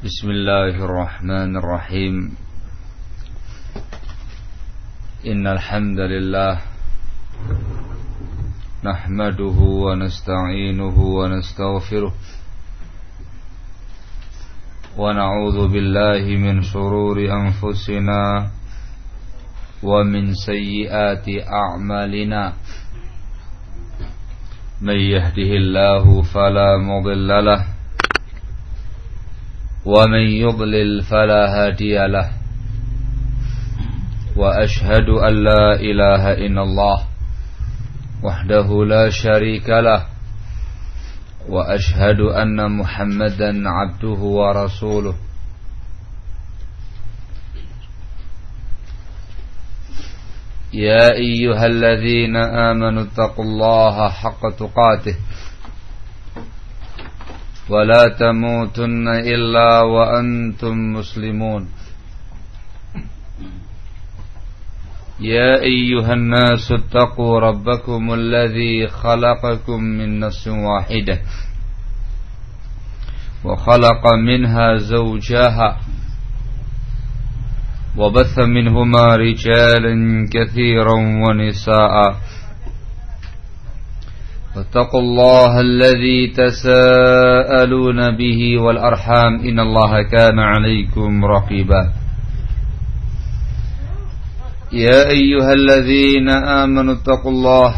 Bismillahirrahmanirrahim. Innal hamdalillah nahmaduhu wa nasta'inuhu wa nastaghfiruh wa na'udzu billahi min shururi anfusina wa min sayyiati a'malina. May yahdihillahu fala mudilla lahu ومن يضلل فلا هادي له وأشهد أن لا إله إلا الله وحده لا شريك له وأشهد أن محمدا عبده ورسوله يا أيها الذين آمنوا اتقوا الله حق تقاته ولا تموتن إلا وأنتم مسلمون يا أيها الناس اتقوا ربكم الذي خلقكم من نفس واحدة وخلق منها زوجها وبث منهما رجالا كثيرا ونساء واتقوا الله الذي تساءلون به والأرحام إن الله كان عليكم رقيبا يا أيها الذين آمنوا اتقوا الله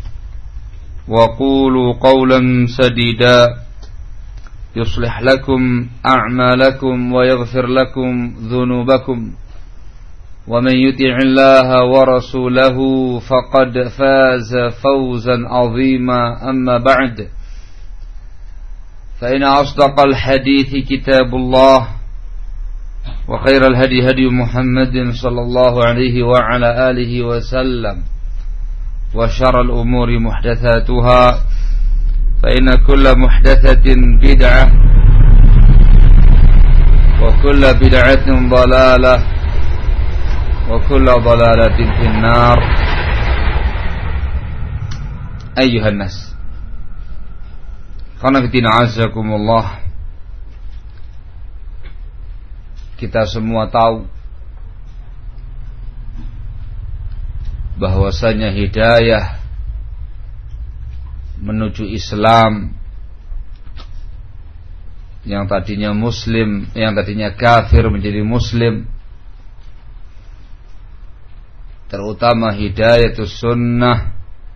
وقولوا قولا سديدا يصلح لكم أعمالكم ويغفر لكم ذنوبكم ومن يطع الله ورسوله فقد فاز فوزا عظيما أما بعد فإن أصدق الحديث كتاب الله وخير الهدي هدي محمد صلى الله عليه وعلى آله وسلم وشر الأمور محدثاتها فإن كل محدثة بدعة وكل بدعة ضلالة وكل ضلالة في النار. أيها الناس qanafitina azakumullah. Kita semua tahu bahwasanya hidayah menuju Islam, yang tadinya muslim, yang tadinya kafir menjadi muslim, terutama hidayatus sunnah,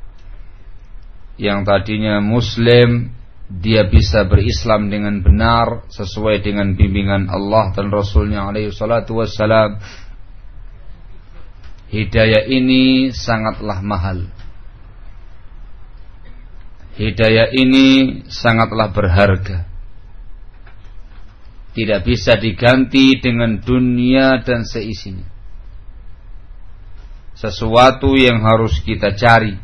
yang tadinya muslim dia bisa berislam dengan benar sesuai dengan bimbingan Allah dan Rasulnya alaihi salatu wassalam. Hidayah ini sangatlah mahal. Hidayah ini sangatlah berharga. Tidak bisa diganti dengan dunia dan seisinya. Sesuatu yang harus kita cari,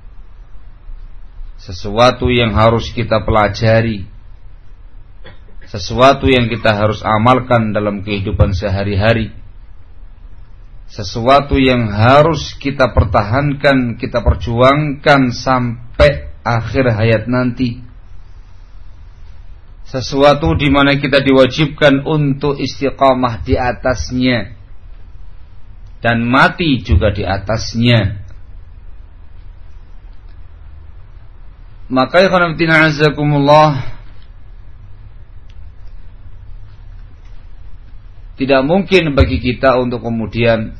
sesuatu yang harus kita pelajari, sesuatu yang kita harus amalkan dalam kehidupan sehari-hari, sesuatu yang harus kita pertahankan, kita perjuangkan sampai akhir hayat nanti, sesuatu di mana kita diwajibkan untuk istiqamah di atasnya dan mati juga di atasnya. Maka ikhwanatina azakumullah, tidak mungkin bagi kita untuk kemudian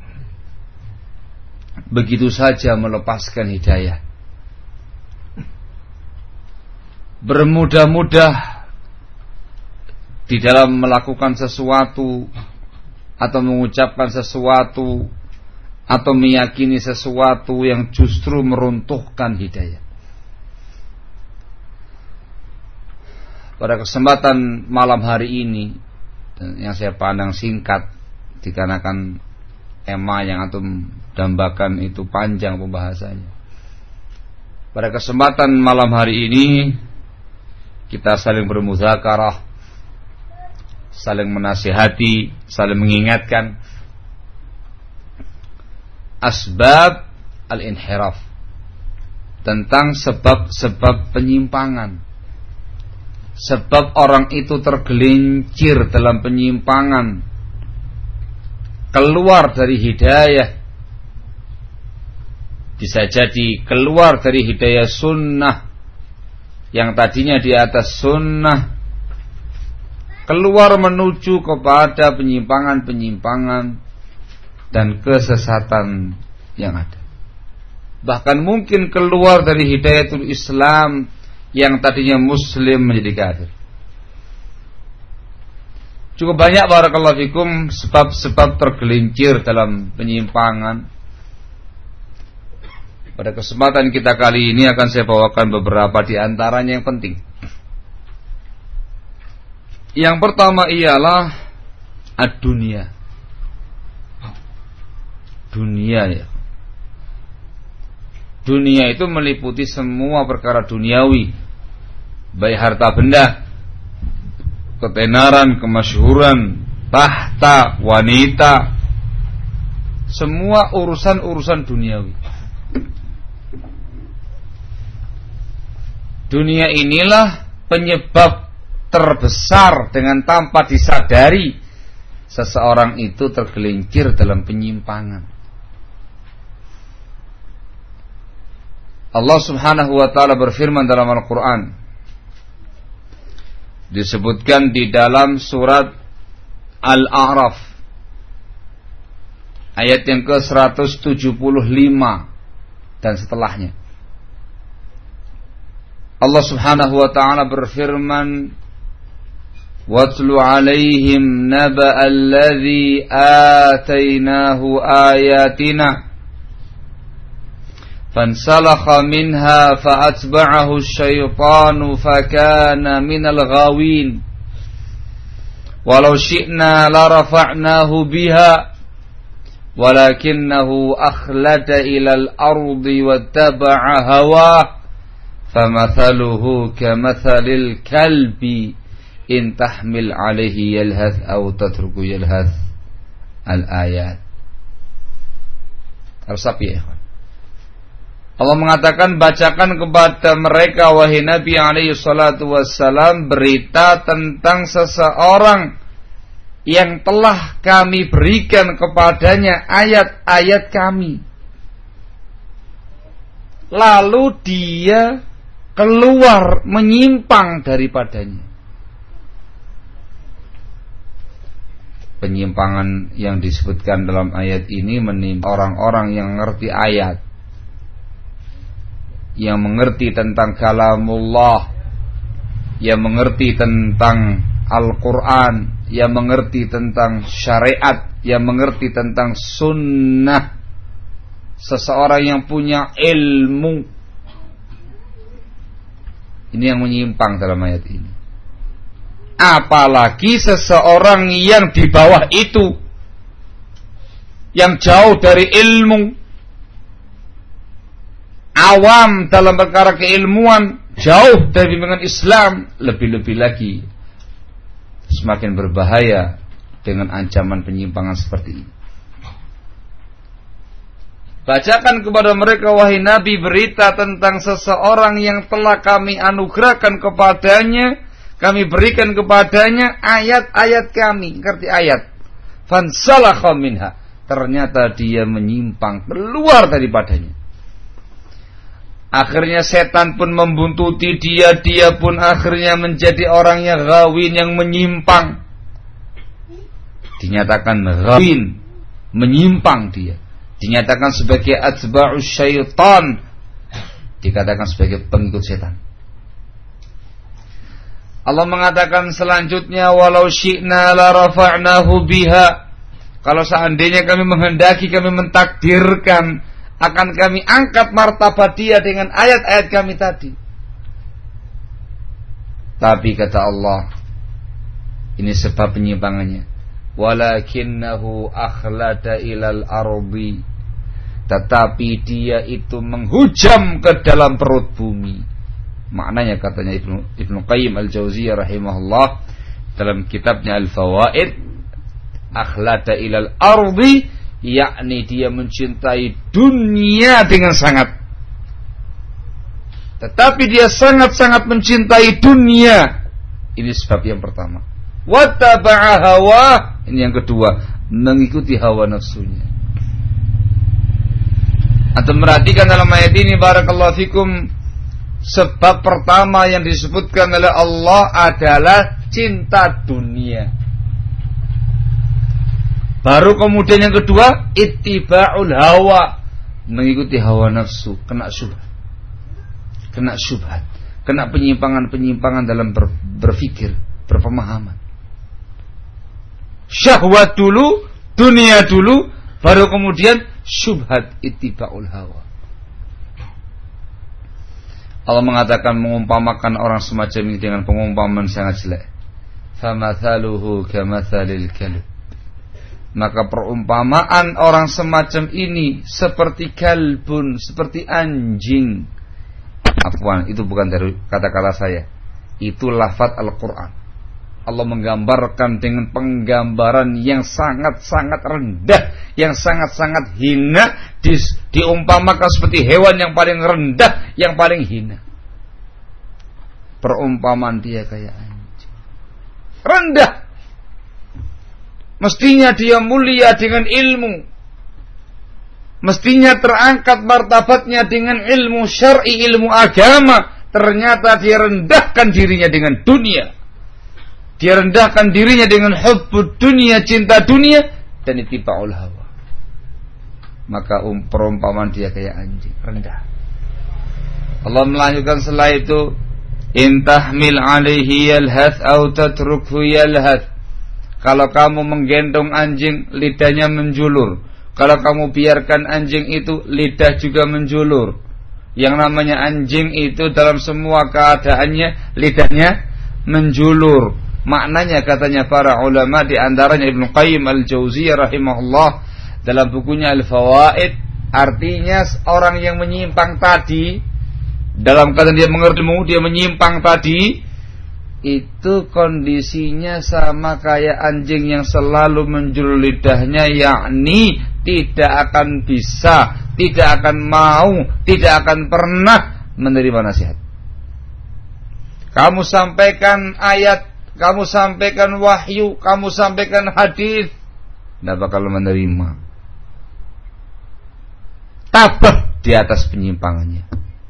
begitu saja melepaskan hidayah, bermudah-mudah di dalam melakukan sesuatu atau mengucapkan sesuatu atau meyakini sesuatu yang justru meruntuhkan hidayah. Pada kesempatan malam hari ini, yang saya pandang singkat dikarenakan tema yang antum dambakan itu panjang pembahasannya. Pada kesempatan malam hari ini kita saling bermuzakarah, saling menasihati, saling mengingatkan asbab al-inhiraf, tentang sebab-sebab penyimpangan, sebab orang itu tergelincir dalam penyimpangan, keluar dari hidayah. Bisa jadi keluar dari hidayah sunnah, yang tadinya di atas sunnah, keluar menuju kepada penyimpangan-penyimpangan dan kesesatan yang ada. Bahkan mungkin keluar dari hidayatul Islam, yang tadinya muslim menjadi kafir. Cukup banyak barakallahu fikum sebab-sebab tergelincir dalam penyimpangan. Pada kesempatan kita kali ini akan saya bawakan beberapa di antaranya yang penting. Yang pertama ialah ad-dunya. Dunia ya. Dunia itu meliputi semua perkara duniawi, baik harta benda, ketenaran, kemasyhuran, tahta, wanita, semua urusan-urusan duniawi. Dunia inilah penyebab terbesar dengan tanpa disadari seseorang itu tergelincir dalam penyimpangan. Allah Subhanahu wa taala berfirman dalam Al-Qur'an, disebutkan di dalam surat Al-A'raf ayat yang ke-175 dan setelahnya. Allah Subhanahu wa ta'ala berfirman, "Watlu 'alaihim naba'al ladzi atainahu ayatina fansalakha minha fa'atba'ahu asy-syaitanu fakana minal ghawin walau syi'na la rafa'nahu biha walakinnahu akhlada ilal ardi wattaba'a hawah famathaluhu kamathalil kalbi in tahmil alaihi yalhath aw tatruku yalhath." Al-ayat. Harus ya ikhwan. Allah mengatakan, bacakan kepada mereka wahai Nabi alaihi salatu wassalam berita tentang seseorang yang telah kami berikan kepadanya ayat-ayat kami, lalu dia keluar menyimpang daripadanya. Penyimpangan yang disebutkan dalam ayat ini menimpa orang-orang yang mengerti ayat, yang mengerti tentang kalamullah, yang mengerti tentang Al-Quran, yang mengerti tentang syariat, yang mengerti tentang sunnah. Seseorang yang punya ilmu, ini yang menyimpang dalam ayat ini. Apalagi seseorang yang di bawah itu, yang jauh dari ilmu, awam dalam perkara keilmuan, jauh dari bimbingan Islam, lebih-lebih lagi semakin berbahaya dengan ancaman penyimpangan seperti ini. Bacakan kepada mereka wahai Nabi berita tentang seseorang yang telah kami anugerahkan kepadanya, kami berikan kepadanya ayat-ayat kami. Ngerti ayat? Fansalakha minha. Ternyata dia menyimpang, keluar daripadanya. Akhirnya setan pun membuntuti dia, dia pun akhirnya menjadi orang yang ghawin, yang menyimpang. Dinyatakan ghawin, menyimpang dia. Dinyatakan sebagai atba'us syaitan, dikatakan sebagai pengikut setan. Allah mengatakan selanjutnya, walau syi'na la rafa'nahu biha. Kalau seandainya kami menghendaki, kami mentakdirkan, akan kami angkat martabat dia dengan ayat-ayat kami tadi. Tapi kata Allah, ini sebab penyimpangannya, walakinnahu akhlada ilal ardi, tetapi dia itu menghujam ke dalam perut bumi. Maknanya katanya Ibnu Qayyim Al-Jauziyah rahimahullah dalam kitabnya Al-Fawaid, akhlada ilal ardi, yakni dia mencintai dunia dengan sangat. Tetapi dia sangat-sangat mencintai dunia Ini sebab yang pertama. Wattaba'a hawa, ini yang kedua, mengikuti hawa nafsunya. Antum perhatikan dalam ayat ini, barakallahu fikum, sebab pertama yang disebutkan oleh Allah adalah cinta dunia. Baru kemudian yang kedua, ittiba'ul hawa, mengikuti hawa nafsu, kena syubhat, kena penyimpangan-penyimpangan dalam berpikir, berpemahaman. Syahwat dulu, dunia dulu, baru kemudian syubhat, ittiba'ul hawa. Allah mengatakan, mengumpamakan orang semacam ini dengan pengumpamaan sangat jelek. Famathaluhu kamathalil kalb. Maka perumpamaan orang semacam ini seperti kalbun, seperti anjing. Afwan, itu bukan dari kata-kata saya. Itu lafaz Al-Quran. Allah menggambarkan dengan penggambaran yang sangat-sangat rendah, yang sangat-sangat hina, diumpamakan seperti hewan yang paling rendah, yang paling hina. Perumpamaan dia kayak anjing, rendah. Mestinya dia mulia dengan ilmu, mestinya terangkat martabatnya dengan ilmu syar'i, ilmu agama. Ternyata dia rendahkan dirinya dengan dunia, dia rendahkan dirinya dengan hubbud dunia, cinta dunia, dan ittiba'ul hawa. Maka perumpamaan dia kayak anjing, rendah. Allah melanjutkan setelah itu, in tahmil alaihi yalhath au tatrukhu yalhath. Kalau kamu menggendong anjing, lidahnya menjulur. Kalau kamu biarkan anjing itu, lidah juga menjulur. Yang namanya anjing itu dalam semua keadaannya, lidahnya menjulur. Maknanya katanya para ulama, di antaranya Ibnu Qayyim Al-Jauziyah rahimahullah dalam bukunya Al-Fawaid, artinya orang yang menyimpang tadi, dalam kata dia mengerti, dia menyimpang tadi, itu kondisinya sama kayak anjing yang selalu menjulur lidahnya, yakni tidak akan bisa, tidak akan mau, tidak akan pernah menerima nasihat. Kamu sampaikan ayat, kamu sampaikan wahyu, kamu sampaikan hadis, tidak bakal menerima. Tabah di atas penyimpangannya,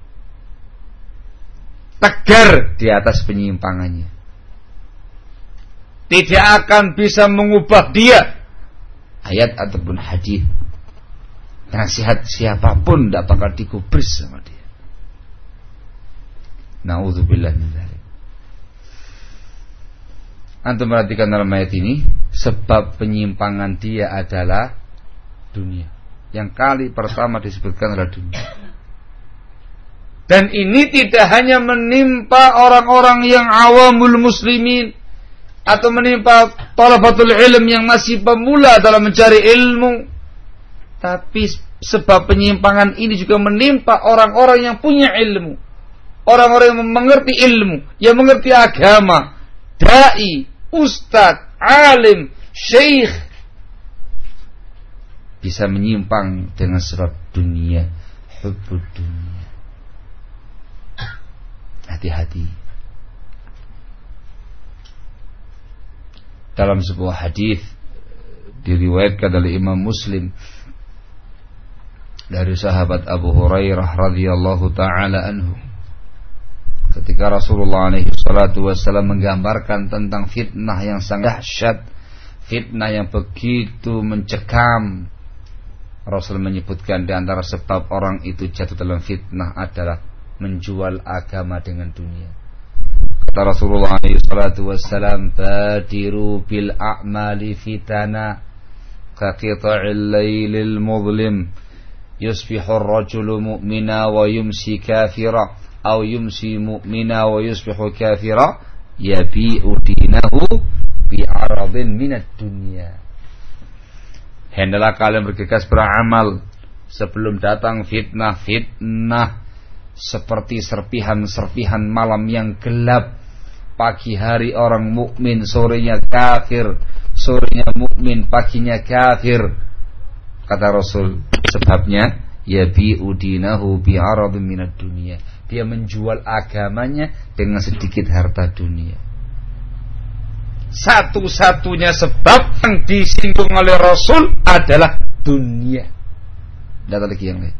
tegar di atas penyimpangannya, tidak akan bisa mengubah dia, ayat ataupun hadis. Nasihat siapapun tidak bakal digubris sama dia. Na'udzubillah min dzalik. Antum perhatikan dalam ayat ini, sebab penyimpangan dia adalah dunia. Yang kali pertama disebutkan adalah dunia. Dan ini tidak hanya menimpa orang-orang yang awamul muslimin, atau menimpa talabatul ilm yang masih pemula dalam mencari ilmu, tapi sebab penyimpangan ini juga menimpa orang-orang yang punya ilmu, orang-orang yang mengerti ilmu, yang mengerti agama, dai, ustadz, alim, syekh, bisa menyimpang dengan sebab dunia, hubbud dunia. Hati-hati. Dalam sebuah hadis diriwayatkan oleh Imam Muslim dari sahabat Abu Hurairah radhiyallahu taala anhu, ketika Rasulullah alaihi salatu wasallam menggambarkan tentang fitnah yang sangat dahsyat, fitnah yang begitu mencekam, Rasul menyebutkan di antara sebab orang itu jatuh dalam fitnah adalah menjual agama dengan dunia. Kata Rasulullah SAW, badiru bil a'mali fitana ka qita'il laylil mudlim yusbihu ar-rajulu mu'mina wa yumsi kafira aw yumsi mu'mina wa yusbihu kafira yabi'u dinahu bi'aradin minad dunya. Hendaklah kalian bergegas beramal sebelum datang fitnah-fitnah seperti serpihan-serpihan malam yang gelap. Pagi hari orang mukmin, sorenya kafir, sorenya mukmin, paginya kafir. Kata Rasul, sebabnya yabi'u dinahu bi'aradin minad dunya. Dia menjual agamanya dengan sedikit harta dunia. satu-satunya sebab yang disinggung oleh Rasul adalah dunia. Tidak ada lagi yang lain.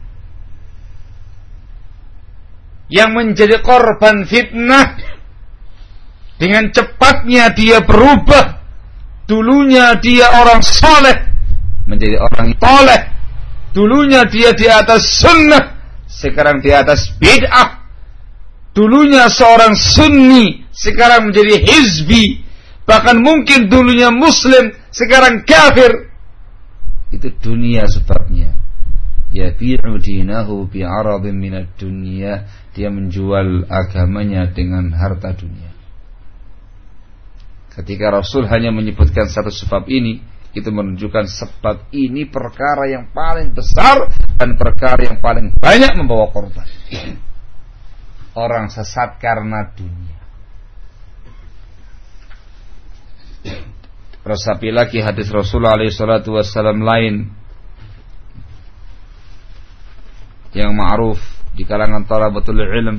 Yang menjadi korban fitnah, dengan cepatnya dia berubah. Dulunya dia orang saleh menjadi orang toleh. Dulunya dia di atas sunnah, sekarang di atas bid'ah. Dulunya seorang sunni, sekarang menjadi hizbi. Bahkan mungkin dulunya muslim, sekarang kafir. Itu dunia sebabnya. Yabi'u dinahu bi'aradin minad dunya. Dia menjual agamanya dengan harta dunia. Ketika Rasul hanya menyebutkan satu sebab ini, itu menunjukkan sebab ini perkara yang paling besar dan perkara yang paling banyak membawa korban. Orang sesat karena dunia. Resapi lagi hadis Rasulullah SAW lain yang ma'ruf di kalangan talabatul ilm.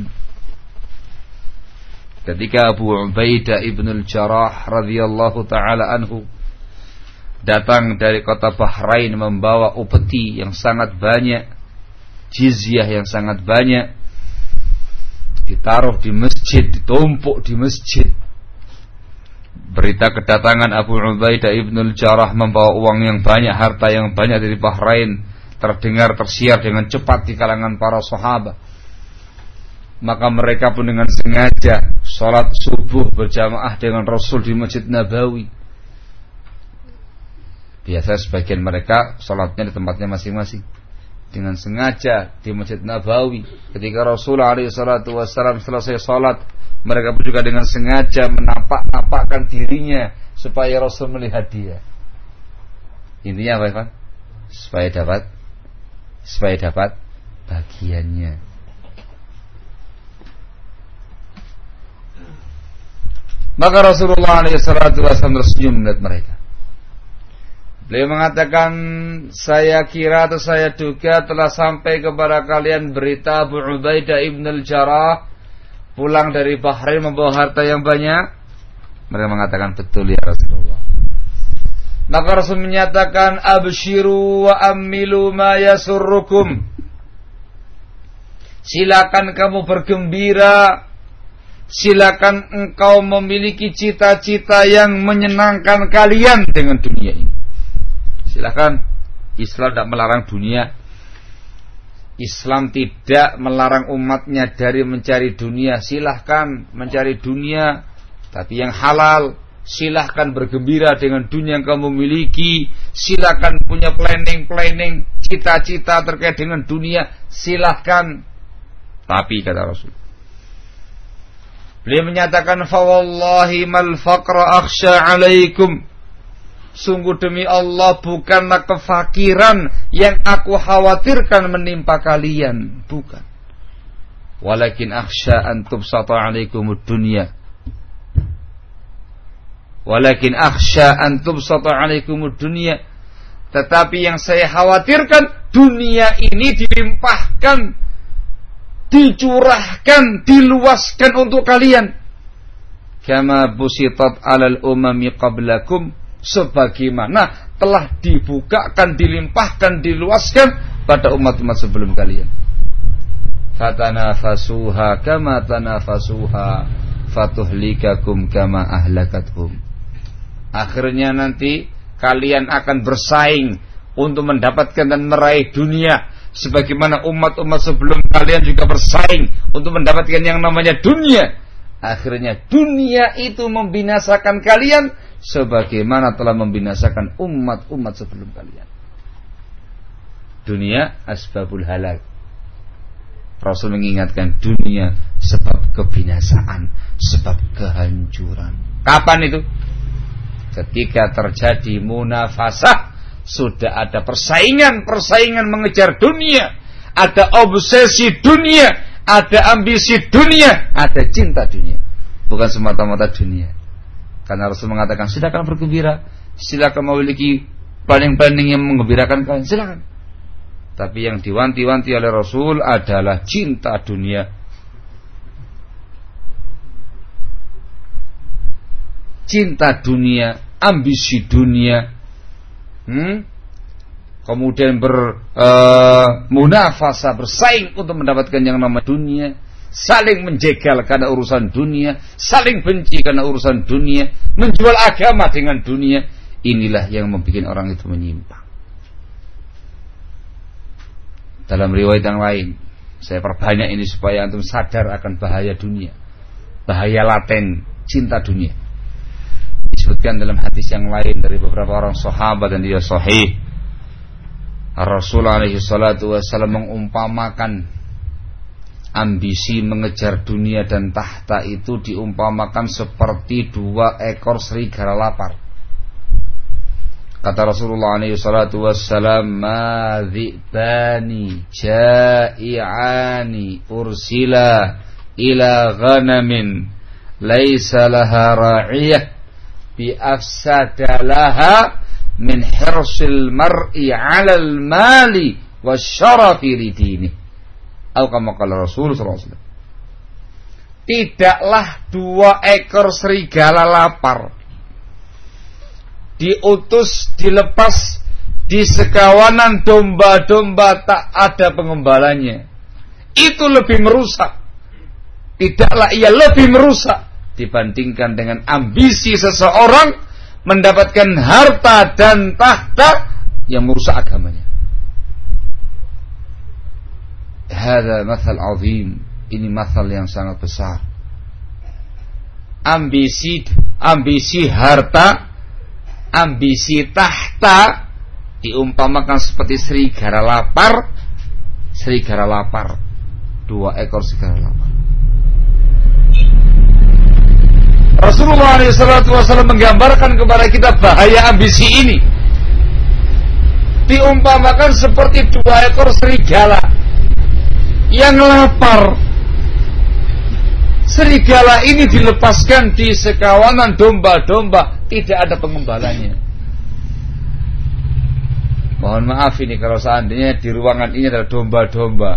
Ketika Abu Ubaidah ibn al-Jarrah radhiyallahu ta'ala anhu datang dari kota Bahrain membawa upeti yang sangat banyak, jizyah yang sangat banyak, ditaruh di masjid, ditumpuk di masjid. Berita kedatangan Abu Ubaidah ibn al-Jarrah membawa uang yang banyak, harta yang banyak dari Bahrain terdengar tersiar dengan cepat di kalangan para sahabat. Maka mereka pun dengan sengaja sholat subuh berjamaah dengan Rasul di Masjid Nabawi. Biasa sebagian mereka sholatnya di tempatnya masing-masing. Dengan sengaja di Masjid Nabawi, ketika Rasulullah SAW selesai sholat, mereka pun juga dengan sengaja menapak-napakkan dirinya supaya Rasul melihat dia. Intinya apa, Ivan? Supaya dapat bagiannya. Maka Rasulullah SAW tersenyum melihat mereka. Beliau mengatakan, saya kira atau saya duga telah sampai kepada kalian berita Abu Ubaidah ibn al-Jarrah pulang dari Bahrain membawa harta yang banyak. Mereka mengatakan, betul ya Rasulullah. Maka Rasul menyatakan, abshiru wa ammilu ma yasurrukum. Silakan kamu bergembira. Silakan engkau memiliki cita-cita yang menyenangkan kalian dengan dunia ini. Silakan. Islam tidak melarang dunia. Islam tidak melarang umatnya dari mencari dunia. Silahkan mencari dunia, tapi yang halal. Silahkan bergembira dengan dunia yang kamu miliki. Silahkan punya planning, cita-cita terkait dengan dunia. Silahkan. Tapi kata Rasul, beliau menyatakan, fawallahi mal faqra akhsha alaikum. Sungguh demi Allah, bukanlah kefakiran yang aku khawatirkan menimpa kalian, bukan. Walakin akhsha an tubsata alaikumud dunya. Walakin akhsha an tubsata alaikumud dunya. Tetapi yang saya khawatirkan, dunia ini dilimpahkan, dicurahkan, diluaskan untuk kalian. Kama busitat alal umami qablakum, sebagaimana telah dibukakan, dilimpahkan, diluaskan pada umat-umat sebelum kalian. Fatanafasuha kama tanafasuha fatuhlikakum kama ahlakathum. Akhirnya nanti kalian akan bersaing untuk mendapatkan dan meraih dunia, sebagaimana umat-umat sebelum kalian juga bersaing untuk mendapatkan yang namanya dunia. Akhirnya dunia itu membinasakan kalian sebagaimana telah membinasakan umat-umat sebelum kalian. Dunia asbabul halak. Rasul mengingatkan dunia sebab kebinasaan, sebab kehancuran. Kapan itu? Ketika terjadi munafasah, sudah ada persaingan mengejar dunia, ada obsesi dunia, ada ambisi dunia, ada cinta dunia. Bukan semata-mata dunia. Karena Rasul mengatakan, silakan bergembira, silakan memiliki planning yang menggembirakan kalian, silakan. Tapi yang diwanti-wanti oleh Rasul adalah cinta dunia. cinta dunia, ambisi dunia, kemudian bermunafasa, bersaing untuk mendapatkan yang namanya dunia, saling menjegal karena urusan dunia, saling benci karena urusan dunia, menjual agama dengan dunia. Inilah yang membuat orang itu menyimpang. Dalam riwayat yang lain, saya perbanyak ini supaya antum sadar akan bahaya dunia, bahaya laten cinta dunia. Disebutkan dalam hadis yang lain dari beberapa orang sahabat dan dia sahih, Rasulullah alaihi salatu wasallam mengumpamakan ambisi mengejar dunia dan tahta itu diumpamakan seperti 2 ekor serigala lapar. Kata Rasulullah alaihi salatu wassalam, ma dhi'bani ja'i'ani ursila ila ghanamin laisa laha ra'iyah bi afsada laha min hirsil mar'i 'alal mali wasyarafi lidini. Atau kama qala Rasul sallallahu alaihi wasallam. Tidaklah 2 ekor serigala lapar diutus, dilepas di sekawanan domba-domba tak ada pengembalanya. Itu lebih merusak. Tidaklah ia lebih merusak dibandingkan dengan ambisi seseorang mendapatkan harta dan tahta yang merusak agamanya. Hada mathal azim. Ini mathal yang sangat besar. Ambisi harta, ambisi tahta diumpamakan seperti serigala lapar. 2 ekor serigala lapar. Rasulullah SAW menggambarkan kepada kita bahaya ambisi ini. Diumpamakan seperti 2 ekor serigala yang lapar. Serigala ini dilepaskan di sekawanan domba-domba, tidak ada pengembalanya. Mohon maaf ini kalau seandainya di ruangan ini adalah domba-domba.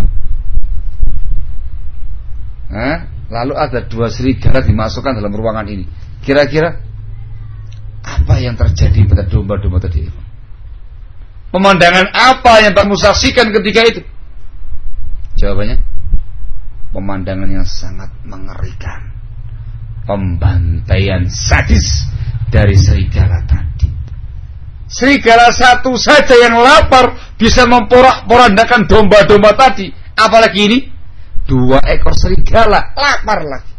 Lalu ada 2 serigala dimasukkan dalam ruangan ini. Kira-kira apa yang terjadi pada domba-domba tadi? Pemandangan apa yang kamu saksikan ketika itu? Jawabannya, pemandangan yang sangat mengerikan. Pembantaian sadis dari serigala tadi. Serigala satu saja yang lapar bisa memporak-porandakan domba-domba tadi. Apalagi ini 2 ekor serigala lapar lagi.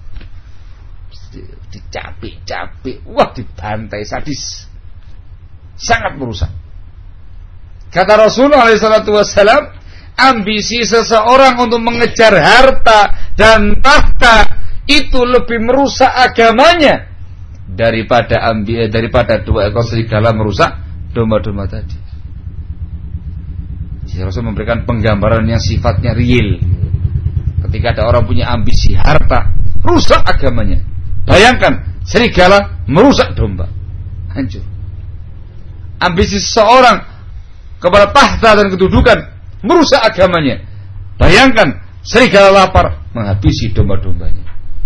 Dicapik-capik, wah dibantai sadis. Sangat merusak. Kata Rasulullah SAW, ambisi seseorang untuk mengejar harta dan tahta itu lebih merusak agamanya daripada 2 ekor serigala merusak domba-domba tadi. Jadi Rasul memberikan penggambaran yang sifatnya real. Ketika ada orang punya ambisi harta, rusak agamanya. Bayangkan, serigala merusak domba, hancur. Ambisi seseorang kepada tahta dan kedudukan merusak agamanya. Bayangkan, serigala lapar menghabisi domba-dombanya.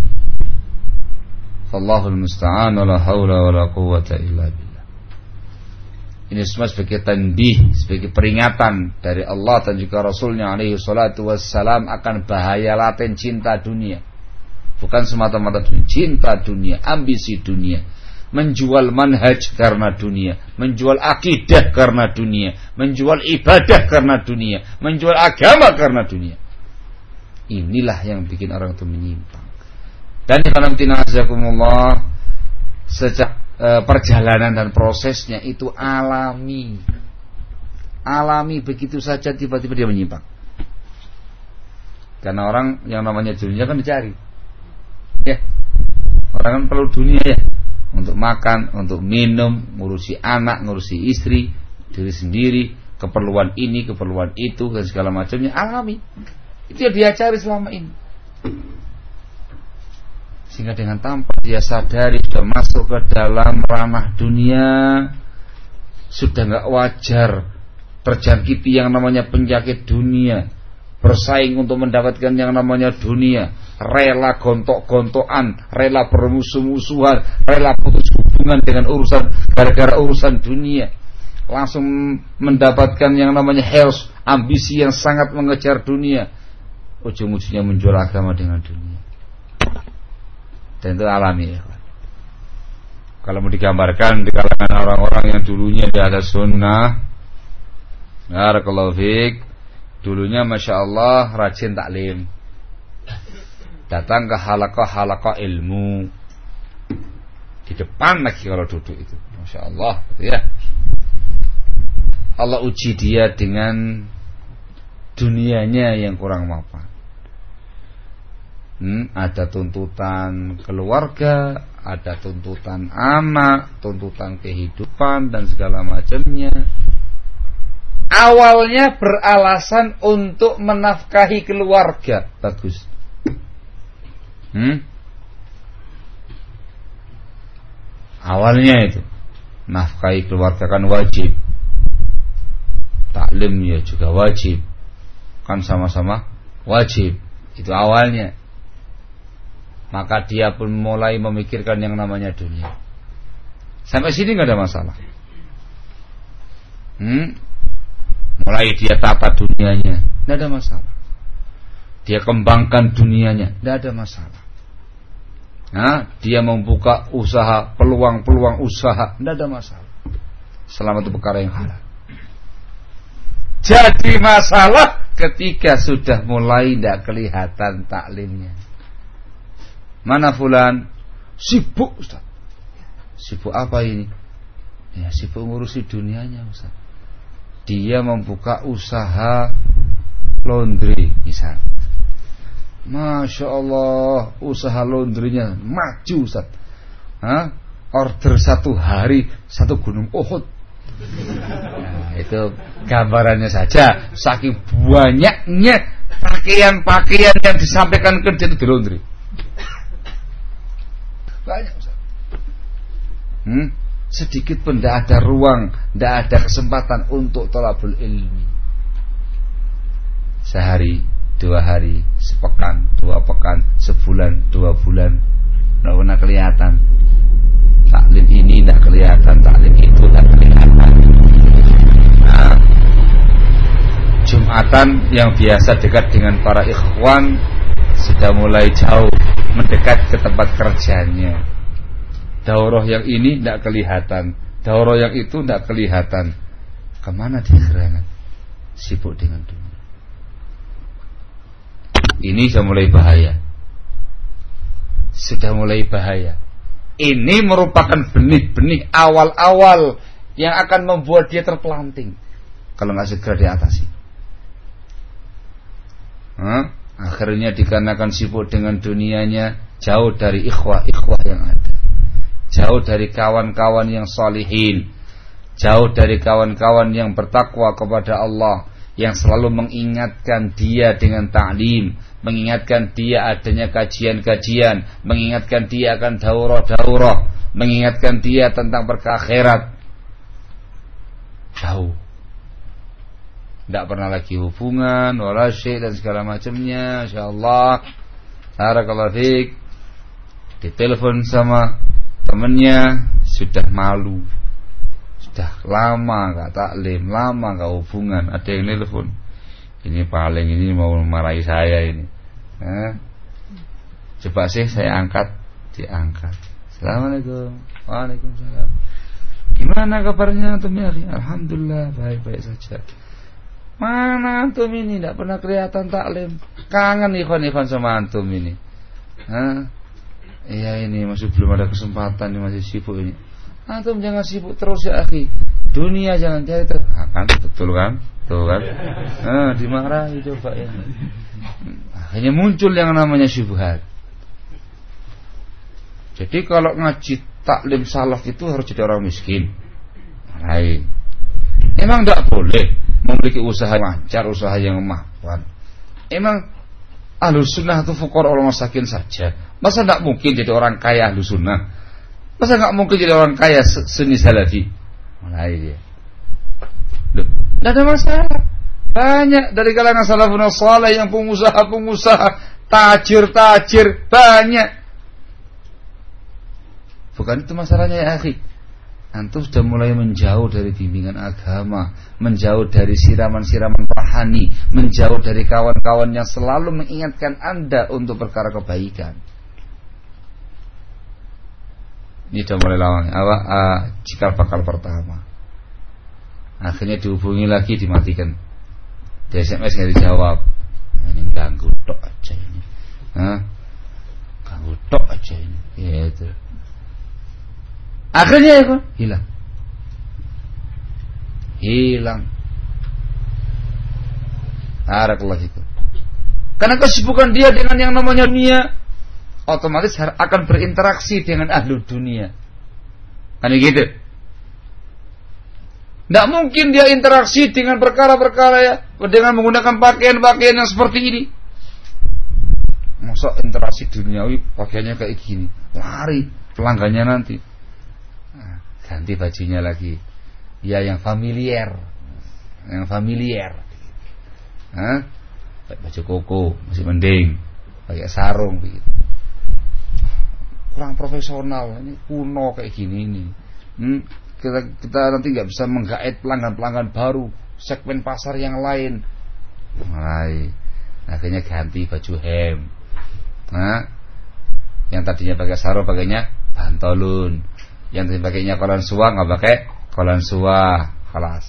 Allahul musta'an wala haula wala quwwata illa billah. Ini semua sebagai tanbih, sebagai peringatan dari Allah dan juga Rasulnya alaihi salatu wassalam akan bahaya laten cinta dunia. Bukan semata-mata dunia, cinta dunia, ambisi dunia, menjual manhaj karena dunia, menjual akidah karena dunia, menjual ibadah karena dunia, menjual agama karena dunia. Inilah yang bikin orang itu menyimpang. Dan azakumullah, sejak perjalanan dan prosesnya itu alami begitu saja, tiba-tiba dia menyimpang. Karena orang yang namanya dunia kan dicari, ya, orang kan perlu dunia ya, untuk makan, untuk minum, ngurusi anak, ngurusi istri, diri sendiri, keperluan ini, keperluan itu dan segala macamnya alami. Itu yang dia cari selama ini. Sehingga dengan tanpa dia sadari sudah masuk ke dalam ranah dunia, sudah gak wajar terjangkiti yang namanya penyakit dunia, bersaing untuk mendapatkan yang namanya dunia, rela gontok-gontokan, rela bermusuh-musuhan, rela putus hubungan hubungan dengan gara-gara urusan dunia, langsung mendapatkan yang namanya health, ambisi yang sangat mengejar dunia, ujung-ujungnya menjual agama dengan dunia. Dan itu alami ya. Kalau mau digambarkan di kalangan orang-orang yang dulunya dia ada sunnah, barakallahu fiik, dulunya masya Allah rajin taklim, datang ke halaqah ilmu, di depan lagi kalau duduk itu, masya Allah, gitu ya. Allah uji dia dengan dunianya yang kurang mapan. Ada tuntutan keluarga, ada tuntutan anak, tuntutan kehidupan dan segala macamnya. Awalnya beralasan untuk menafkahi keluarga, bagus. Awalnya itu nafkahi keluarga kan wajib, taklim ya juga wajib, kan sama-sama wajib. Itu awalnya. Maka dia pun mulai memikirkan yang namanya dunia. Sampai sini nggak ada masalah. Mulai dia tata dunianya, nggak ada masalah. Dia kembangkan dunianya, nggak ada masalah. Nah, dia membuka usaha, peluang-peluang usaha, nggak ada masalah. Selama itu perkara yang halal. Jadi masalah ketika sudah mulai tidak kelihatan taklimnya. Mana fulan? Sibuk Ustaz. Sibuk apa ini? Ya sibuk ngurusi dunianya Ustaz. Dia membuka usaha laundry misal. Masya Allah, usaha laundrynya maju Ustaz. Order satu hari 1 gunung Uhud. Nah, itu gambarannya saja. Saking banyaknya pakaian-pakaian yang disampaikan kerja itu di laundry. Banyak Ustaz. Sedikit pun tidak ada ruang, tidak ada kesempatan untuk thalabul ilmi. Sehari, 2 hari, sepekan, 2 pekan, sebulan, 2 bulan, tidak pernah kelihatan. Taklim ini tidak kelihatan, taklim itu tidak kelihatan. Nah, Jumatan yang biasa dekat dengan para ikhwan sudah mulai jauh mendekat ke tempat kerjanya. Daurah yang ini tidak kelihatan, daurah yang itu tidak kelihatan. Kemana dia gerangan? Sibuk dengan dunia. Ini sudah mulai bahaya. Sudah mulai bahaya. Ini merupakan benih-benih awal-awal yang akan membuat dia terpelanting kalau nggak segera diatasi. Akhirnya dikarenakan sibuk dengan dunianya, jauh dari ikhwah yang ada, jauh dari kawan-kawan yang salihin, jauh dari kawan-kawan yang bertakwa kepada Allah, yang selalu mengingatkan dia dengan ta'lim, mengingatkan dia adanya kajian-kajian, mengingatkan dia akan daurah-daurah, mengingatkan dia tentang perkara akhirat. Jauh, tidak pernah lagi hubungan wala syai' dan segala macamnya. Insyaallah, barakallahu fiik. Ditelepon sama temannya sudah malu, sudah lama enggak taklim, lama enggak hubungan. Ada yang telepon, ini paling ini mau marahi saya ini. Coba sih saya angkat, diangkat. Assalamualaikum. Waalaikumsalam. Gimana kabarnya antum ya? Alhamdulillah baik-baik saja. Mana antum ini tidak pernah kelihatan taklim. Kangen ikhwan-ikhwan sama antum ini. Iya ini masih belum ada kesempatan, ini masih sibuk ini. Antum jangan sibuk terus ya akhi. Dunia jangan cari terus. Kan betul kan? Tuh kan? Dimarahi coba ini. Akhirnya muncul yang namanya syubhat. Jadi kalau ngaji taklim salaf itu harus jadi orang miskin. Lain. Emang tidak boleh memiliki usaha lancar, usaha yang mapan. Emang Ahlus Sunnah itu fuqara orang masakin saja. Masa tidak mungkin jadi orang kaya Ahlus Sunnah? Masa tidak mungkin jadi orang kaya Sunni Salafi? Mulai dia. Loh, tidak ada masalah. Banyak dari kalangan salafun salih yang pengusaha-pengusaha, tajir-tajir banyak. Bukan itu masalahnya ya akhi. Antum sudah mulai menjauh dari bimbingan agama, menjauh dari siraman-siraman rohani, menjauh dari kawan-kawan yang selalu mengingatkan Anda untuk perkara kebaikan. Ini sudah mulai lawang. Cikal bakal pertama. Akhirnya dihubungi lagi, dimatikan. Di SMS nggak dijawab. Ini ganggu tok aja ini. Ganggu tok aja ini. Gitu. Akhirnya ya hilang. Barakallahu fikum. Karena kesibukan dia dengan yang namanya dunia, otomatis akan berinteraksi dengan ahlu dunia. Kan gitu. Tidak mungkin dia interaksi dengan perkara-perkara ya, dengan menggunakan pakaian-pakaian yang seperti ini. Masa interaksi duniawi pakaiannya kayak gini, lari pelanggannya nanti. Ganti bajunya lagi. Ya yang familiar. Pakai baju koko masih mending. Pakai sarung begitu. Kurang profesional, ini kuno kayak gini ini. Kita nanti nggak bisa menggait pelanggan-pelanggan baru, segmen pasar yang lain. Akhirnya ganti baju hem. Yang tadinya pakai sarung pakainya pantolon. Yang tadi pakainya kolan suah nggak pakai kolan suah, kelas.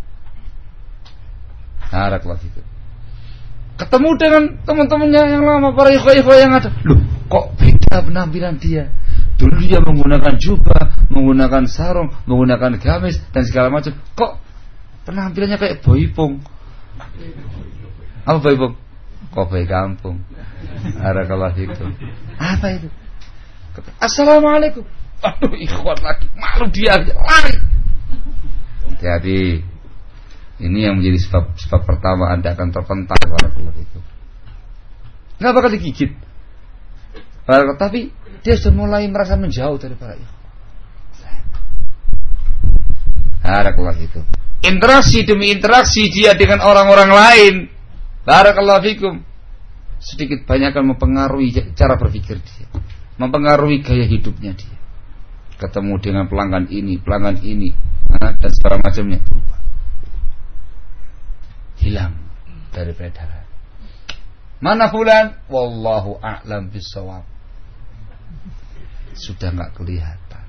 Barakallahu fikum. Ketemu dengan teman-temannya yang lama, para ikhwah yang ada. Loh, kok beda penampilan dia? Dulu dia menggunakan jubah, menggunakan sarung, menggunakan gamis dan segala macam. Kok penampilannya kayak boipong? Apa boipong? Koboi kampung. Barakallahu fikum. Apa itu? Assalamualaikum. Aduh, ikhwan lagi, malu dia, lari. Jadi ini yang menjadi sebab pertama Anda akan terpental barakallahu fikum. Nggak bakal digigit. Tapi dia sudah mulai merasa menjauh dari para ikhwan. Barakallahu fikum. Interaksi demi interaksi dia dengan orang-orang lain, barakallahu fikum, sedikit banyak akan mempengaruhi cara berpikir dia, mempengaruhi gaya hidupnya dia. Ketemu dengan pelanggan ini, dan segala macamnya, hilang dari peredaran. Mana fulan? Wallahu a'lam bissawab. Sudah enggak kelihatan.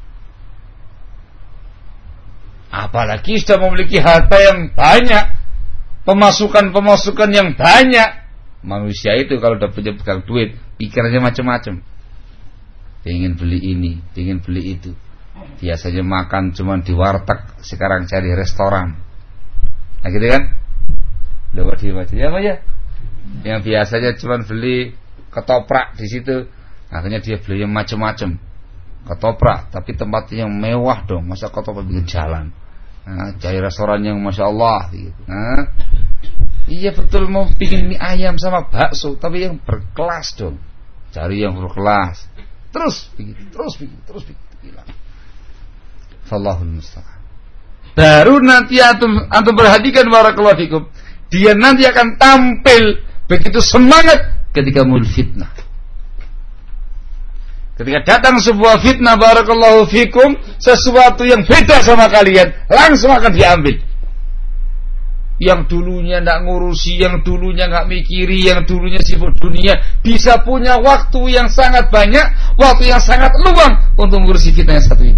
Apalagi sudah memiliki harta yang banyak, pemasukan yang banyak. Manusia itu kalau udah punya pegang duit, pikirannya macam-macam. Pengen beli ini, pengen beli itu. Biasanya makan cuma di warteg, sekarang cari restoran. Nah gitu kan? Dapat di macam ya, Pak ya. Yang biasanya cuma beli ketoprak di situ, akhirnya dia beli yang macam-macam. Ketoprak, tapi tempatnya yang mewah dong. Masa ketoprak bikin jalan? Cari restoran yang masya Allah gitu. Iya betul, mau bikin mie ayam sama bakso, tapi yang berkelas dong. Cari yang berkelas. Terus begitu. Hilang. Wallahul musta'an. Baru nanti antum perhatikan barakallahu fikum, dia nanti akan tampil begitu semangat ketika mul fitnah. Ketika datang sebuah fitnah barakallahu fikum, sesuatu yang beda sama kalian, langsung akan diambil. Yang dulunya tidak ngurusi, yang dulunya nggak mikiri, yang dulunya sibuk dunia, bisa punya waktu yang sangat banyak, waktu yang sangat luang untuk ngurusi fitnah yang satu ini.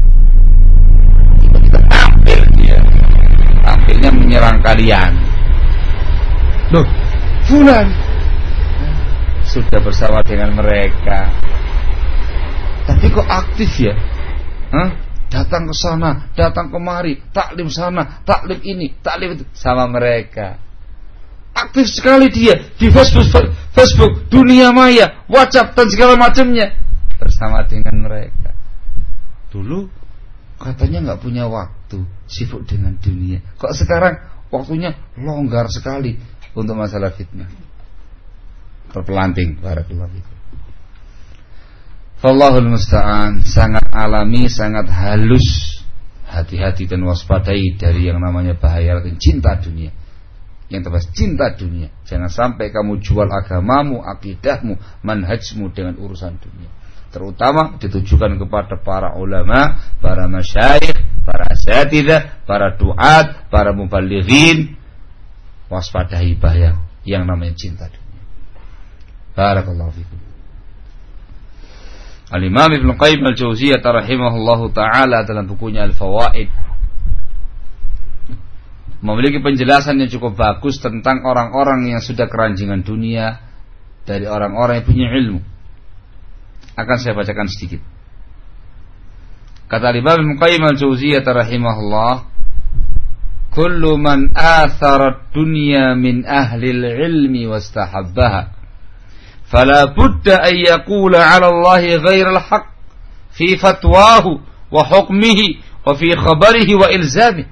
Kita tampil dia, tampilnya menyerang kalian. Loh, fulan sudah bersama dengan mereka, tapi kok aktif ya? Datang ke sana, datang kemari, taklim sana, taklim ini, taklim itu, sama mereka. Aktif sekali dia di Facebook, dunia maya, WhatsApp dan segala macamnya, bersama dengan mereka. Dulu katanya nggak punya waktu, sibuk dengan dunia. Kok sekarang waktunya longgar sekali untuk masalah fitnah. Terpelanting, barakallahu fikum. Wallahul musta'an. Sangat alami, sangat halus. Hati-hati dan waspadai dari yang namanya bahaya dan cinta dunia. Yang terbahas cinta dunia. Jangan sampai kamu jual agamamu, akidahmu, manhajmu dengan urusan dunia. terutama ditujukan kepada para ulama, para masyayikh, para asatidzah, para duat, para muballighin. Waspadai bahaya yang namanya cinta dunia. Barakallahu fikum. Al-Imam Ibnu Qayyim Al-Jauziyah rahimahullahu taala dalam bukunya Al-Fawaid memiliki penjelasan yang cukup bagus tentang orang-orang yang sudah keranjingan dunia dari orang-orang yang punya ilmu. Akan saya bacakan sedikit. Kata Imam Ibnu Qayyim Al-Jauziyah rahimahullah, "Kullu man athara ad-dunya min ahli al-ilmi wastahabbaha, fala budda an yaqula 'ala Allah ghayra al-haqq fi fatwahu wa hukmihi wa fi khabarihi wa ilzamihi."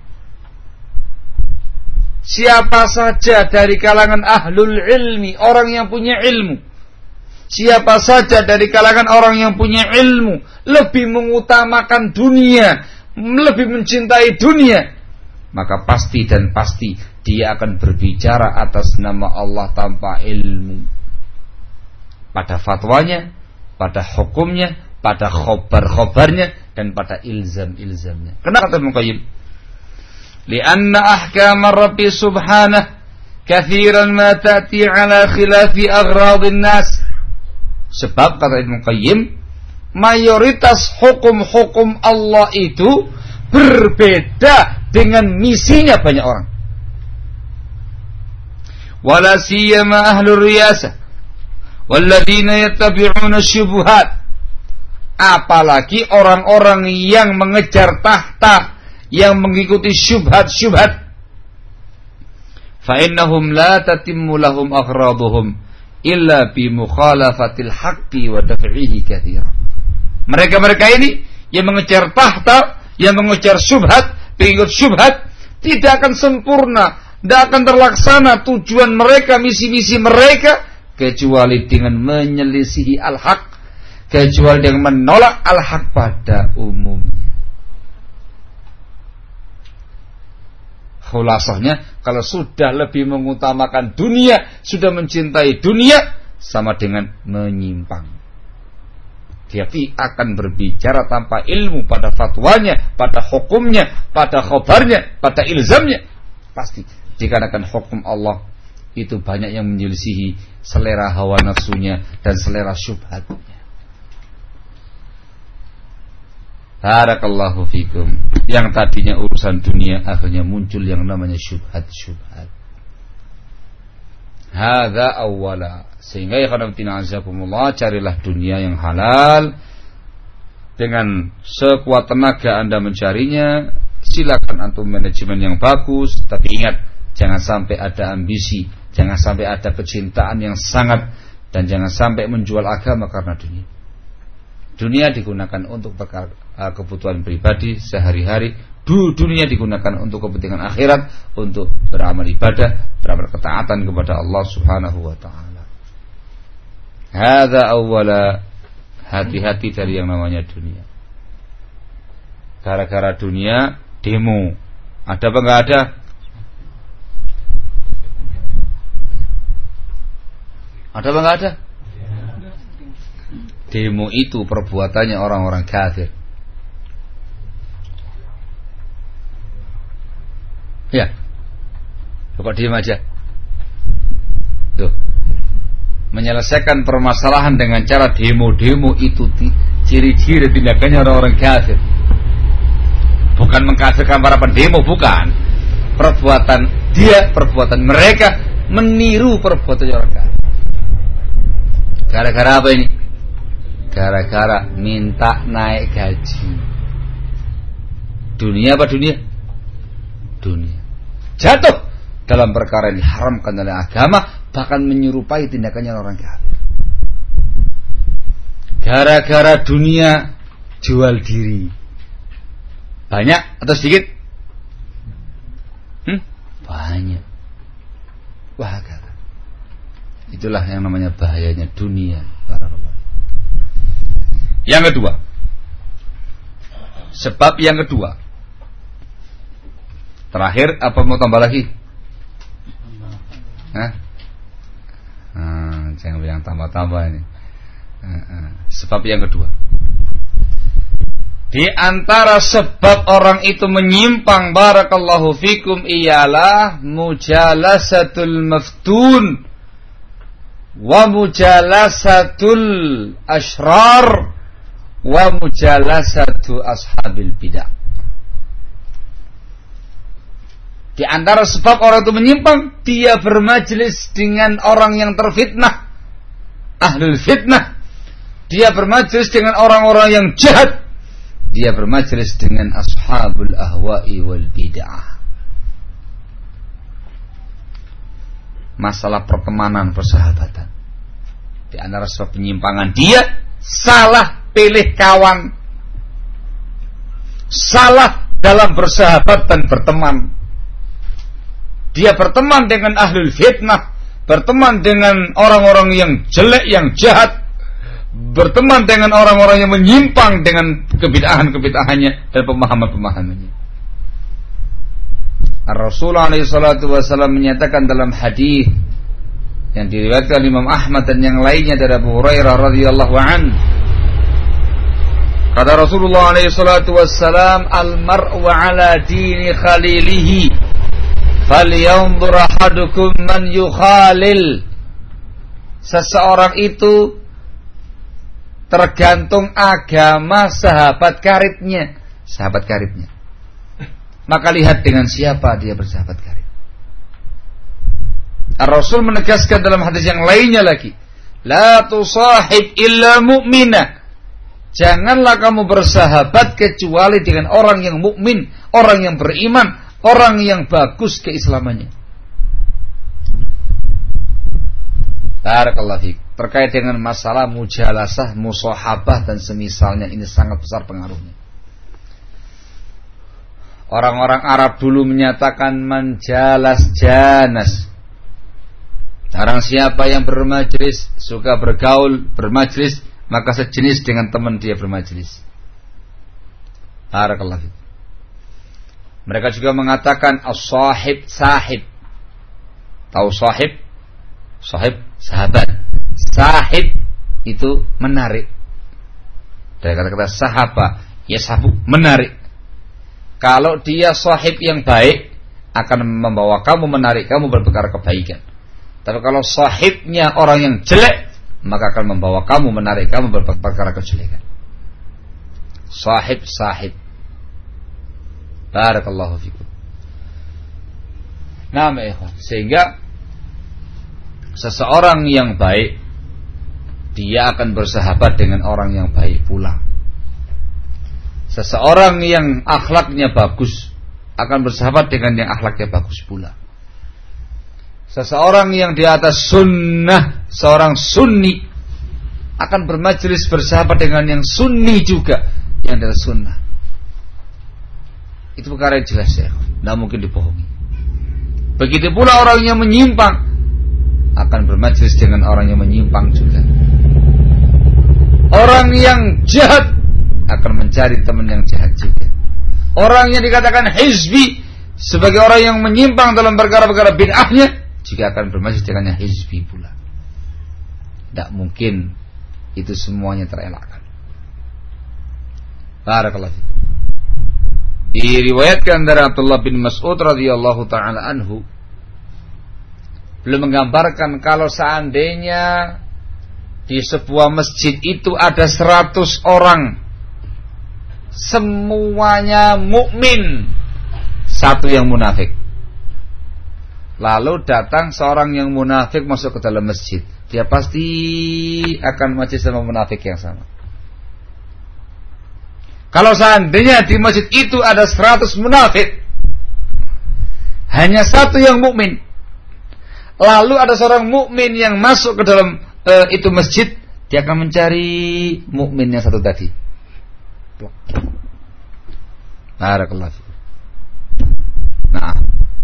Siapa saja dari kalangan ahlul ilmi, orang yang punya ilmu, siapa saja dari kalangan orang yang punya ilmu lebih mengutamakan dunia, lebih mencintai dunia, maka pasti dan pasti dia akan berbicara atas nama Allah tanpa ilmu, pada fatwanya, pada hukumnya, pada khobar-khobarnya, dan pada ilzam-ilzamnya. Kenapa kata Ibnu Qayyim? Lianna ahkam Rabbi subhanahu kathiran ma ta'ti ala khilafi agradin nas. Sebab kata Ibnu Qayyim, mayoritas hukum-hukum Allah itu berbeda dengan misinya banyak orang. Wala siyama ahlur riyasah walladzina yattabi'una syubuhat. Apalagi orang-orang yang mengejar tahta, yang mengikuti syubhat-syubhat. Fa innahum la tatimmu lahum aghraduhum illa bi mukhalafatil haqqi wa daf'ihi katsira. Mereka-mereka ini yang mengejar tahta, yang mengejar syubhat, pengikut syubhat, tidak akan sempurna, tidak akan terlaksana tujuan mereka, misi-misi mereka, kecuali dengan menyelisihi al-haq, kecuali dengan menolak al-haq pada umumnya. Khulasahnya, kalau sudah lebih mengutamakan dunia, sudah mencintai dunia, sama dengan menyimpang. Dia akan berbicara tanpa ilmu pada fatwanya, pada hukumnya, pada khobarnya, pada ilzamnya. Pasti dikarenakan hukum Allah itu banyak yang menyelisihi selera hawa nafsunya dan selera syubhatnya. Barakallahu fikum. Yang tadinya urusan dunia akhirnya muncul yang namanya syubhat-syubhat. Hadza awwala. Sehingga ya khanatina azakumullah, carilah dunia yang halal. Dengan sekuat tenaga Anda mencarinya. Silakan antum manajemen yang bagus, tapi ingat, jangan sampai ada ambisi, jangan sampai ada kecintaan yang sangat, dan jangan sampai menjual agama karena dunia. Dunia digunakan untuk kebutuhan pribadi sehari-hari. Dunia digunakan untuk kepentingan akhirat, untuk beramal ibadah, beramal ketaatan kepada Allah Subhanahu wa taala. Hadza awwala, hati-hati dari yang namanya dunia. Gara-gara dunia demo. Ada apa enggak ada? Ada apa enggak ada? Demo itu perbuatannya orang-orang kafir. Ya, kok diam aja? Tuh, menyelesaikan permasalahan dengan cara demo-demo itu ciri-ciri tindakannya orang-orang kafir. Bukan mengkafirkan para pendemo, bukan. Perbuatan mereka meniru perbuatan orang kafir. Gara-gara apa ini? Gara-gara minta naik gaji. Dunia apa dunia? Dunia. Jatuh dalam perkara yang diharamkan oleh agama, bahkan menyerupai tindakannya orang kafir. Gara-gara dunia jual diri. Banyak atau sedikit? Banyak. Wah, itulah yang namanya bahayanya dunia. Yang kedua, sebab yang kedua, terakhir, apa mau tambah lagi? Jangan bilang tambah-tambah ini. Sebab yang kedua, di antara sebab orang itu menyimpang barakallahu fikum ialah mujalasatul maftun wa mujalasatul ashrar wa mujalasatu ashabil bidah. Di antara sebab orang itu menyimpang, dia bermajlis dengan orang yang terfitnah, ahlul fitnah. Dia bermajlis dengan orang-orang yang jahat. Dia bermajlis dengan ashabul ahwa'i wal bid'ah. Masalah pertemanan, persahabatan. Di antara sebab penyimpangan, dia salah pilih kawan, salah dalam bersahabat dan berteman. Dia berteman dengan ahlul fitnah, berteman dengan orang-orang yang jelek, yang jahat, berteman dengan orang-orang yang menyimpang dengan kebid'ahan-kebid'ahannya dan pemahaman-pemahamannya. Rasulullah SAW menyatakan dalam hadis yang diriwayatkan Imam Ahmad dan yang lainnya dari Abu Hurairah radhiyallahu anhu, kata Rasulullah SAW, al-mar'u ala dini khalilihi falyanzur ahadukum man yukhalil. Seseorang itu tergantung agama sahabat karibnya. Sahabat karibnya. Maka lihat dengan siapa dia bersahabat karib. Rasul menegaskan dalam hadis yang lainnya lagi, la tusahib illa mu'mina. Janganlah kamu bersahabat kecuali dengan orang yang mukmin, orang yang beriman, orang yang bagus keislamannya. Barakallahu fiik. Terkait dengan masalah mujalasah, musahabah dan semisalnya, ini sangat besar pengaruhnya. Orang-orang Arab dulu menyatakan manjalas janas. Barang siapa yang bermajlis, suka bergaul, bermajlis, maka sejenis dengan teman dia bermajlis. Barakallahu fiik. Mereka juga mengatakan as-sahib sahib. Tahu sahib? Sahib sahabat. Sahib itu menarik. Dari kata-kata sahaba, yasabu, menarik. Kalau dia sahib yang baik, akan membawa kamu, menarik kamu berperkara kebaikan. Tapi kalau sahibnya orang yang jelek, maka akan membawa kamu, menarik kamu berperkara kejelekan. Sahib sahib. Barakallahu fikum. Nah, sehingga seseorang yang baik, dia akan bersahabat dengan orang yang baik pula. Seseorang yang akhlaknya bagus akan bersahabat dengan yang akhlaknya bagus pula. Seseorang yang di atas sunnah, seorang sunni, akan bermajlis bersahabat dengan yang sunni juga, yang di atas sunnah. Itu perkara yang jelas ya, tidak mungkin dibohongi. Begitu pula orang yang menyimpang akan bermajlis dengan orang yang menyimpang juga. Orang yang jahat akan mencari teman yang jahat juga. Orang yang dikatakan hizbi sebagai orang yang menyimpang dalam perkara-perkara bid'ahnya juga akan bermajlis dengan yang hizbi pula. Tidak mungkin itu semuanya terelakkan. Barakallahu fikum. Diriwayatkan dari Abdullah bin Mas'ud radhiyallahu taala anhu, beliau menggambarkan kalau seandainya di sebuah masjid itu ada 100 orang, semuanya mukmin, satu yang munafik. Lalu datang seorang yang munafik masuk ke dalam masjid, dia pasti akan majlis sama munafik yang sama. Kalau seandainya di masjid itu ada 100 munafik, hanya satu yang mukmin, lalu ada seorang mukmin yang masuk ke dalam itu masjid, dia akan mencari mukmin yang satu tadi. Barakallahu fiik. Nah,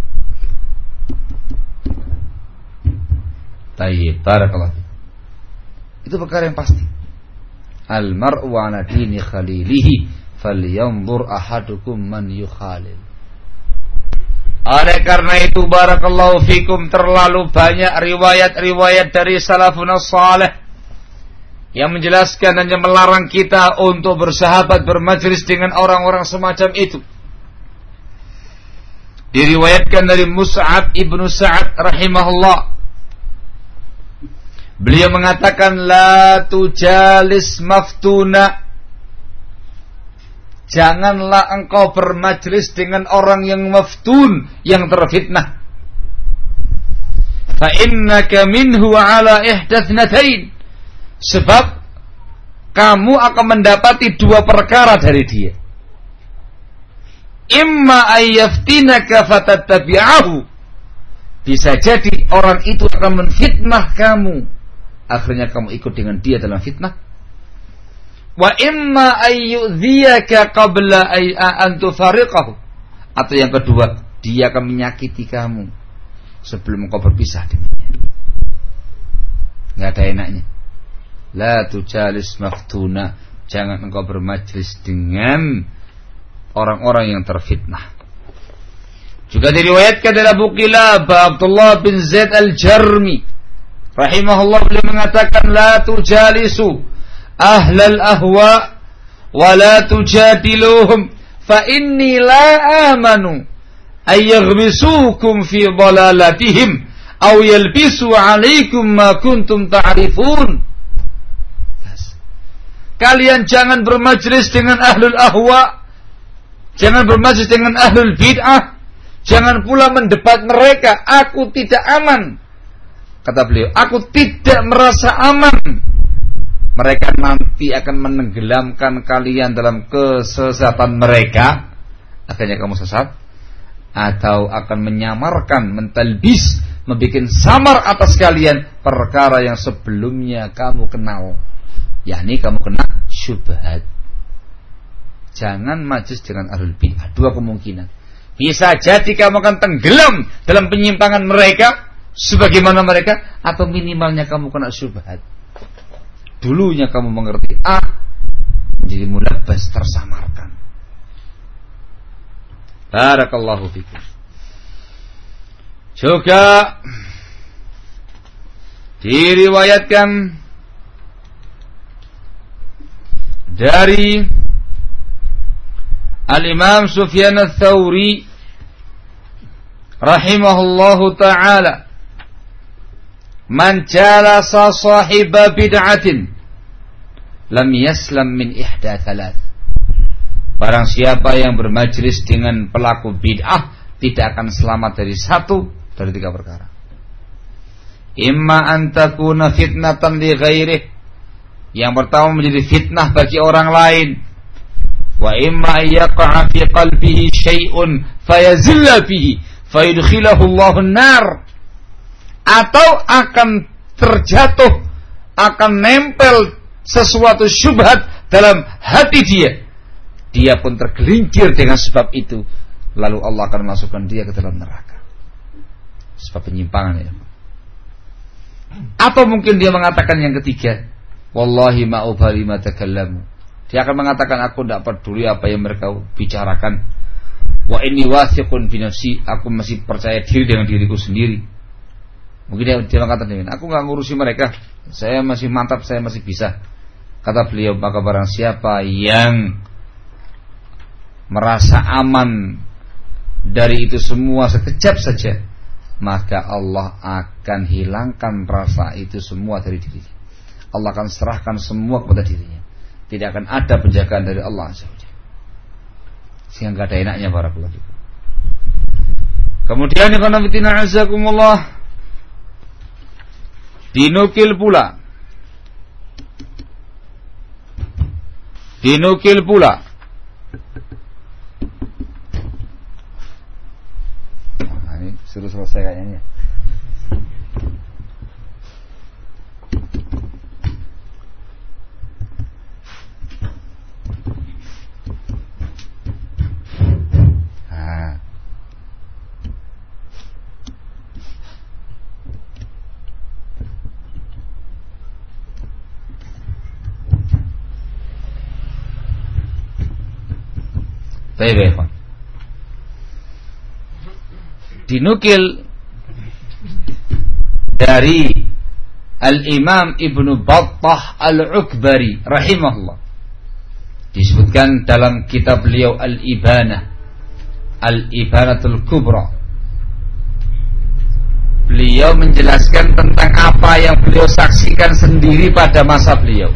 tayyib, barakallahu fiik. Itu perkara yang pasti. Al-mar'u 'ala dini khalilihi falyanzur ahadukum man yukhalil. Oleh karena itu barakallahu fikum, terlalu banyak riwayat-riwayat dari salafun salih yang menjelaskan dan yang melarang kita untuk bersahabat bermajlis dengan orang-orang semacam itu. Diriwayatkan dari Mus'ab ibnu Sa'ad rahimahullah, beliau mengatakan, la tujalis maftuna, janganlah engkau bermajlis dengan orang yang maftun, yang terfitnah. Fa innaka minhu ala ihdatsnatain, sebab kamu akan mendapati dua perkara dari dia. Imma ayyaftinaka fatattabi'ahu, bisa jadi orang itu akan menfitnah kamu, akhirnya kamu ikut dengan dia dalam fitnah. Wa imma ayyudhiyaka qabla an tufariqahu, atau yang kedua, dia akan menyakiti kamu sebelum engkau berpisah dengannya. Enggak ada enaknya. La tujalis maftuna, jangan engkau bermajlis dengan orang-orang yang terfitnah. Juga diriwayatkan dari Abu Qilabah Abdullah bin Zaid al-Jarmi rahimahullah, beliau mengatakan, la tujalisu ahlal ahwa wa la tujadiluhum fa inni la amanu ayyaghmisukum fi dhalalatihim aw yalbisu alaikum ma kuntum ta'rifun. Kalian jangan bermajlis dengan ahlul ahwa, jangan bermajlis dengan ahlul bid'ah, jangan pula mendebat mereka. Aku tidak aman, kata beliau, aku tidak merasa aman. Mereka nanti akan menenggelamkan kalian dalam kesesatan mereka, akhirnya kamu sesat, atau akan menyamarkan, mentalbis, membuat samar atas kalian perkara yang sebelumnya kamu kenal, yakni kamu kena syubhat. Jangan majlis dengan ahlul bid'ah. Dua kemungkinan, bisa jadi kamu akan tenggelam dalam penyimpangan mereka sebagaimana mereka, atau minimalnya kamu kena syubhat. Dulunya kamu mengerti A, menjadi mulabbas, tersamarkan. Barakallahu fikum. Juga diriwayatkan dari Al-Imam Sufyan Ats-Tsauri rahimahullahu ta'ala, man jalasa sahiba bid'atin lam yaslam min ihda thalath, barang siapa yang bermajlis dengan pelaku bid'ah tidak akan selamat dari satu dari tiga perkara. Imma an takuna fitnatan li ghairihi, yang pertama menjadi fitnah bagi orang lain. Wa imma yaqa'a fi qalbihi syai'un fayazilla bihi fayudkhilahu Allahu an-nar, atau akan terjatuh, akan nempel sesuatu syubhat dalam hati dia pun tergelincir dengan sebab itu, lalu Allah akan masukkan dia ke dalam neraka sebab penyimpangan ya. Atau mungkin dia mengatakan yang ketiga, wallahi ma ubali ma takallamu, dia akan mengatakan, aku tidak peduli apa yang mereka bicarakan, wa inni wathiqun bi nafsi, aku masih percaya diri dengan diriku sendiri. Mungkin dia mengatakan, aku enggak ngurusi mereka, saya masih mantap, saya masih bisa. Kata beliau, maka barang siapa yang merasa aman dari itu semua sekejap saja, maka Allah akan hilangkan rasa itu semua dari dirinya. Allah akan serahkan semua kepada dirinya. Tidak akan ada penjagaan dari Allah Azza wa Jalla. Sehingga enggak ada enaknya barakallahu fikum. Kemudian ikhwan fillah azakumullah, dinukil pula nah, ini sudah selesai kayaknya. Baik, baik. Dinukil dari Al-Imam Ibnu Battah Al-Ukbari rahimahullah. Disebutkan dalam kitab beliau Al-Ibanah, Al-Ibanatul Kubra. Beliau menjelaskan tentang apa yang beliau saksikan sendiri pada masa beliau.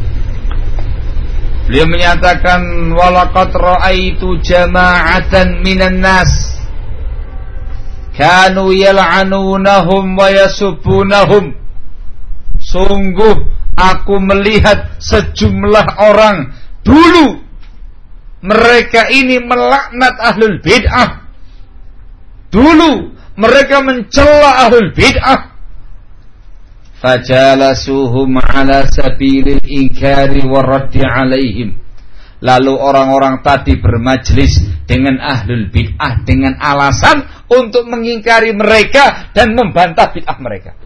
Beliau menyatakan, walaqad ra'aitu jama'atan minan nas kanu yal'anunahum wa yasubbunahum. Sungguh aku melihat sejumlah orang dulu mereka ini melaknat ahlul bid'ah. Dulu mereka mencela ahlul bid'ah. Fajalasuhum ala sabilil inkari waraddi alaihim. Lalu orang-orang tadi bermajlis dengan ahlul bid'ah dengan alasan untuk mengingkari mereka dan membantah bid'ah mereka.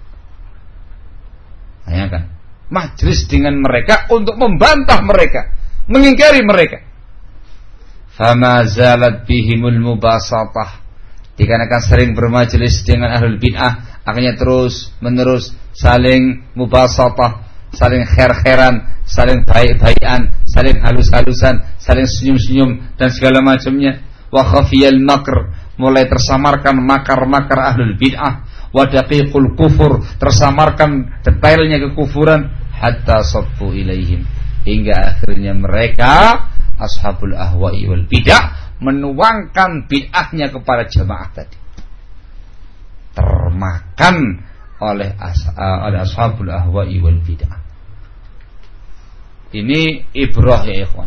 Bayangkan, majlis dengan mereka untuk membantah mereka, mengingkari mereka. Fama zalat bihimul mubasatah. Dikarenakan sering bermajelis dengan ahlul bid'ah, akhirnya terus menerus saling mubasatah, saling khair-khairan, saling baik-baikan, saling halus-halusan, saling senyum-senyum dan segala macamnya. Wa khafiyal makr, mulai tersamarkan makar-makar ahlul bid'ah. Wa daqiqul kufur, tersamarkan detailnya kekufuran. Hatta sabbu ilaihim, hingga akhirnya mereka ashabul ahwa'i wal bid'ah menuangkan bid'ahnya kepada jamaah tadi, termakan oleh ashabul ahwa'i wal bid'ah. Ini ibrah ya ikhwan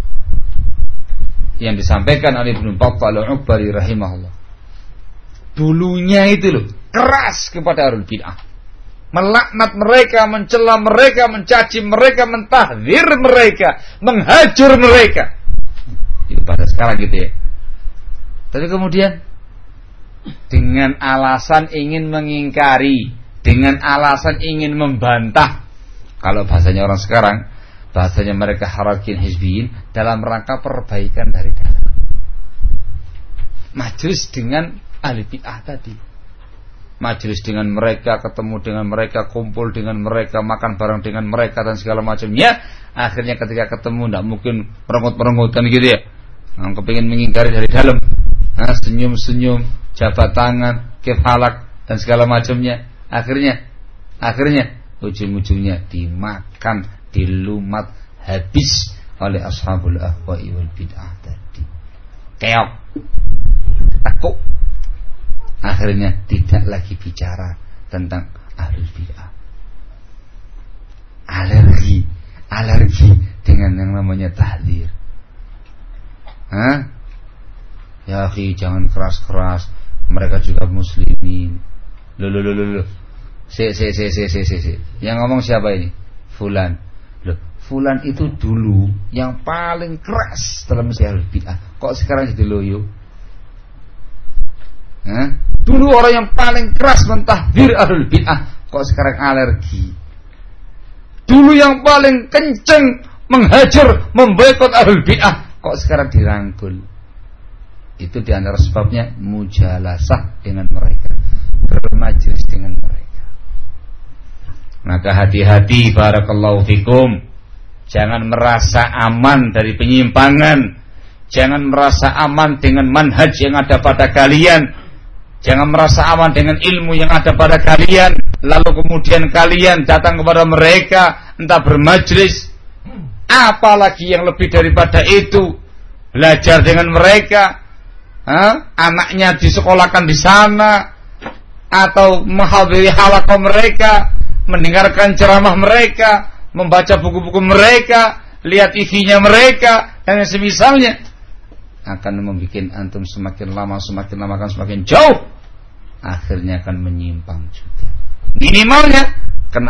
yang disampaikan oleh Ibnu Battah Al-Ukbari rahimahullah. Dulunya itu loh keras kepada ahlul bid'ah, melaknat mereka, mencela mereka, mencaci mereka, mentahdir mereka, menghajur mereka. Itu pada sekarang gitu ya. Tapi kemudian dengan alasan ingin mengingkari, dengan alasan ingin membantah, kalau bahasanya orang sekarang, bahasanya mereka harakin hizbiyin, dalam rangka perbaikan dari dalam. Majlis dengan ahli bid'ah tadi, majlis dengan mereka, ketemu dengan mereka, kumpul dengan mereka, makan bareng dengan mereka dan segala macamnya. Akhirnya ketika ketemu tidak mungkin merengut-merengut kan gitu ya. Kepingin mengingkari dari dalam, senyum-senyum, jabat tangan, kefalak dan segala macamnya. Akhirnya ujung-ujungnya dimakan, dilumat habis oleh ashabul ahwa'i wal bid'ah tadi. Keok, takut. Akhirnya tidak lagi bicara tentang ahlul bid'ah. Alergi dengan yang namanya tahdzir. Ya akhi, jangan keras-keras, mereka juga muslimin. Loh. Si. Yang ngomong siapa ini? Fulan. Loh, Fulan itu dulu yang paling keras dalam ahlul bid'ah. Kok sekarang jadi loyo? Dulu orang yang paling keras mentahdir ahlul bid'ah, kok sekarang alergi. Dulu yang paling kenceng menghajar, memboikot ahlul bid'ah, kok sekarang dirangkul. Itu diantara sebabnya mujalasah dengan mereka, bermajlis dengan mereka. Maka hati-hati, barakallahu fikum. Jangan merasa aman dari penyimpangan, jangan merasa aman dengan manhaj yang ada pada kalian. Jangan merasa aman dengan ilmu yang ada pada kalian, lalu kemudian kalian datang kepada mereka, entah bermajlis, apalagi yang lebih daripada itu, belajar dengan mereka, anaknya disekolahkan di sana, atau menghadiri halaqah mereka, mendengarkan ceramah mereka, membaca buku-buku mereka, lihat TV-nya mereka, dan yang semisalnya, akan membuat antum semakin lama akan semakin jauh, akhirnya akan menyimpang juga. Minimalnya kena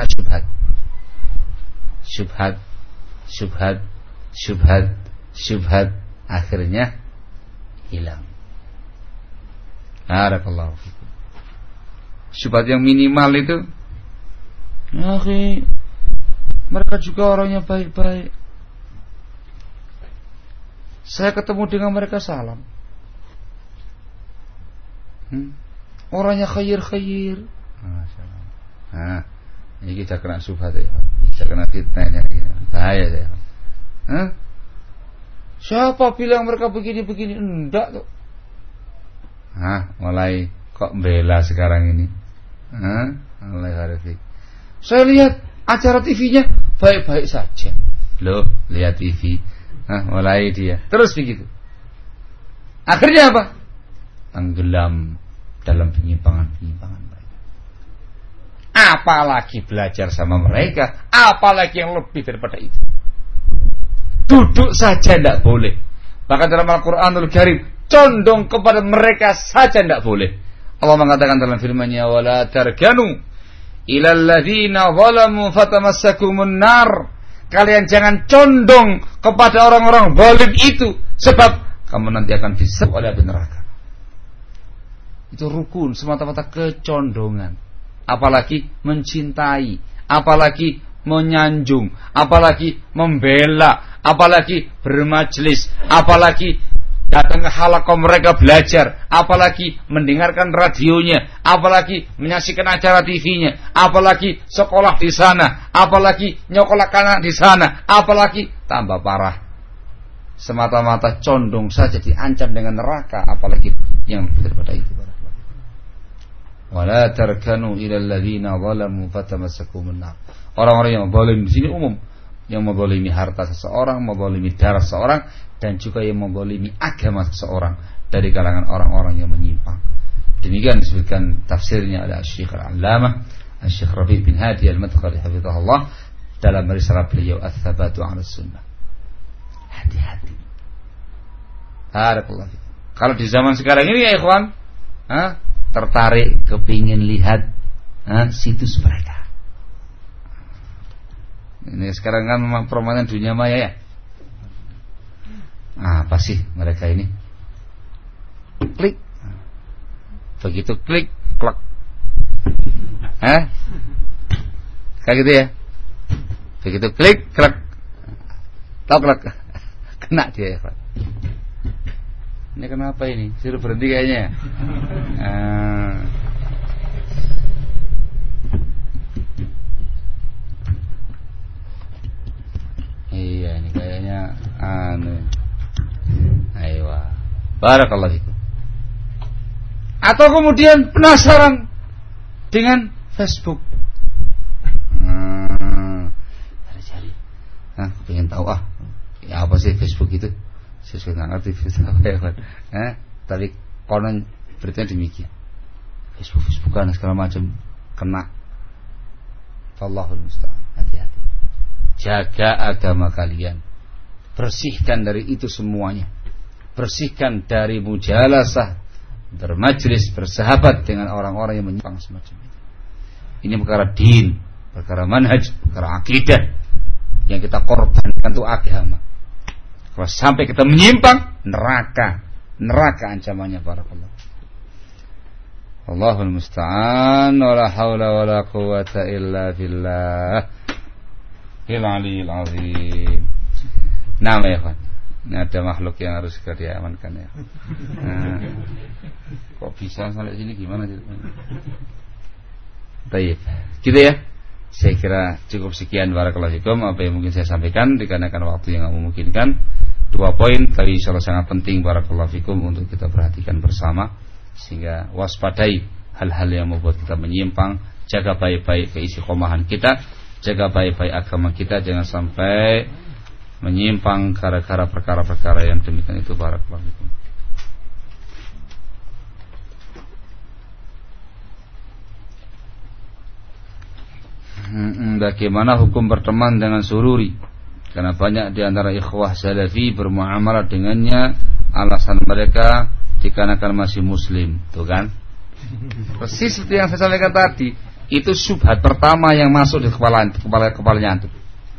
syubhat, akhirnya hilang. Barakallahu fikum. Syubhat yang minimal itu, akhi, mereka juga orangnya baik-baik. Saya ketemu dengan mereka salam. Orangnya khair. Ini kita kena subhat ya. Kita kena fitnah ya. Bahaya ya. Hah? Siapa bilang mereka begini-begini? Enggak tuh. Mulai kok bela sekarang ini. Mulai harifik. Saya lihat acara TV-nya baik-baik saja. Loh, lihat TV. Mulai dia. Terus begitu. Akhirnya apa? Tenggelam dalam penyimpangan-penyimpangan mereka. Apalagi belajar sama mereka, apalagi yang lebih daripada itu. Duduk saja tidak boleh. Bahkan dalam Al-Quranul Karim, condong kepada mereka saja tidak boleh. Allah mengatakan dalam firman-Nya, "Wala tarkanu ilal ladzina zalamu fatamassakumun nar." Kalian jangan condong kepada orang-orang zalim itu, sebab kamu nanti akan disekap oleh api neraka. Itu rukun, semata-mata kecondongan. Apalagi mencintai, apalagi menyanjung, apalagi membela, apalagi bermajlis, apalagi datang ke halaqah mereka belajar, apalagi mendengarkan radionya, apalagi menyaksikan acara TV-nya, apalagi sekolah di sana, apalagi nyokolak anak di sana, apalagi tambah parah. Semata-mata condong saja diancam dengan neraka, apalagi yang lebih daripada itu. Wala tarkanu ilal ladzina zalamu fatamassakumun nar. Orang-orang yang zalim di sini umum, yang menzalimi harta seseorang, menzalimi darah seseorang, dan juga yang menzalimi agama seseorang dari kalangan orang-orang yang menyimpang. Demikian disebutkan tafsirnya oleh Syekh Al-Allamah Syekh Rabi' bin Hadi Al-Madkhali hafizahullah dalam risalah beliau Ats-Tsabatu 'ala Sunnah. Hati-hati. Barakallahu fiik. Kalau di zaman sekarang ini ya ikhwan, tertarik kepingin lihat situs mereka. Ini sekarang kan memang permainan dunia maya ya. Apa sih mereka ini? Klik. Begitu klik, klak. Kayak gitu ya. Begitu klik, klak. Klak. Kena dia ya, Pak. Ini kenapa ini? Suruh berhenti kayaknya. Iya ini kayaknya Ayo. Barakallahu fikum. Atau kemudian penasaran dengan Facebook. Cari-cari. Pengen tahu ya apa sih Facebook itu? Saya sudah nggak ngerti Facebook apa ya kan. Tapi konon beritanya demikian. Facebookan segala macam kena. Wallahul musta'an. Hati-hati. Jaga agama kalian. Bersihkan dari itu semuanya. Bersihkan dari mujalasah, bermajlis, bersahabat dengan orang-orang yang menyimpang semacam itu. Ini perkara din, perkara manhaj, perkara akidah yang kita korbankan untuk agama. Kalau sampai kita menyimpang, neraka ancamannya barakallahu. Allahul musta'an, wala haula wala quwwata illa billah. Al-'aliyyil 'azim. Nah, ya kawan. Ini ada makhluk yang harus segera diamankan ya. Kok bisa sampai sini gimana sih? Baik. Gitu ya. Saya kira cukup sekian barakallahu fikum apa yang mungkin saya sampaikan dikarenakan waktu yang memungkinkan. 2 poin tapi insyaallah sangat penting barakallahu fikum untuk kita perhatikan bersama sehingga waspadai hal-hal yang membuat kita menyimpang, jaga baik-baik keistiqomahan kita, jaga baik-baik agama kita, jangan sampai menyimpang gara-gara perkara-perkara yang demikian itu barakallahu fikum. Bagaimana hukum berteman dengan sururi? Karena banyak di antara ikhwah salafi bermuamalah dengannya, alasan mereka dikarenakan masih muslim, tuh kan? Persis seperti yang saya sampaikan tadi, itu syubhat pertama yang masuk di kepalanya antum.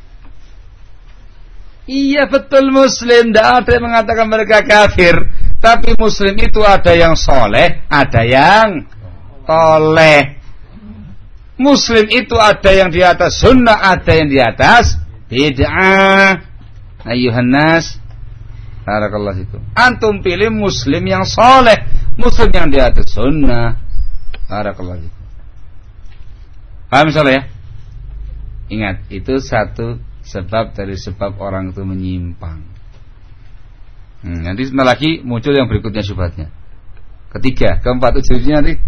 Iya betul muslim, tidak ada yang mengatakan mereka kafir, tapi muslim itu ada yang soleh, ada yang toleh. Muslim itu ada yang di atas sunnah, ada yang di atas bid'ah. Ayuhan nas, barakallahu fikum. Antum pilih muslim yang soleh, muslim yang di atas sunnah. Barakallahu fikum. Paham insyaallah ya? Ingat, itu satu sebab dari sebab orang itu menyimpang. Nanti sebentar lagi muncul yang berikutnya syubhatnya. Ketiga, keempat, ujungnya nanti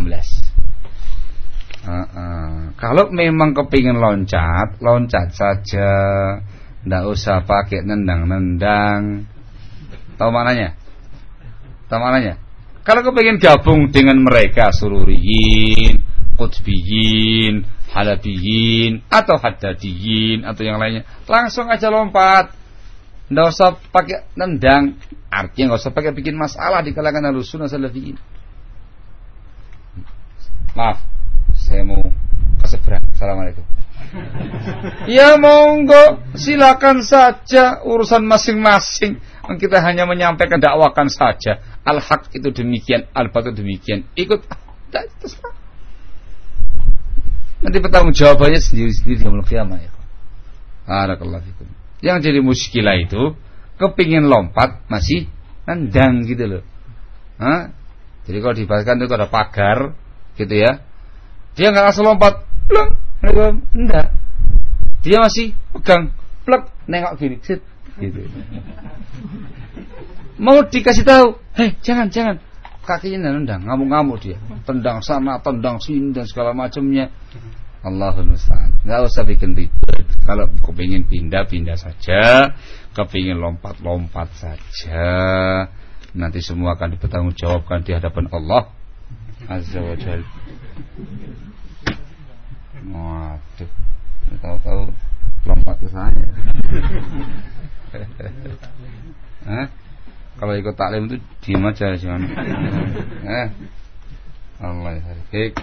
16. Kalau memang kepingin loncat saja, ndak usah pakai nendang-nendang. Tahu maknanya? Kalau kepingin gabung dengan mereka sururiyin, qutbiyin, halabiyin atau haddadiyin atau yang lainnya, langsung aja lompat. Nggak usah pakai nendang. Artinya nggak usah pakai bikin masalah di kalangan Ahlussunnah Salafiyin. Maaf, saya mau ke seberang. Assalamualaikum. Ya monggo, silakan saja, urusan masing-masing. Kita hanya menyampaikan, dakwakan saja. Al-haq itu demikian, al-batil demikian. Ikut, terserah. Nanti bertanggung jawabannya sendiri-sendiri di yaumul qiyamah ya. Barakallahu fikum. Yang jadi muskilah itu kepingin lompat masih nendang gitu loh. Jadi kalau dibahasakan itu ada pagar gitu ya. Dia enggak langsung lompat, pleng, enggak. Dia masih pegang, plek, nengok gini, sit, gitu. Mau dikasih tahu, jangan. Kakinya nendang, ngamuk-ngamuk dia. Tendang sana, tendang sini dan segala macamnya. Allahul musta'an. Enggak usah bikin ribet. Kalau kepingin pindah saja, kepingin lompat saja. Nanti semua akan dipertanggungjawabkan di hadapan Allah Azza wa Jalla. Waduh, tahu-tahu lompat ke saya. Kalau ikut taklim itu diam aja jangan. Allah barik.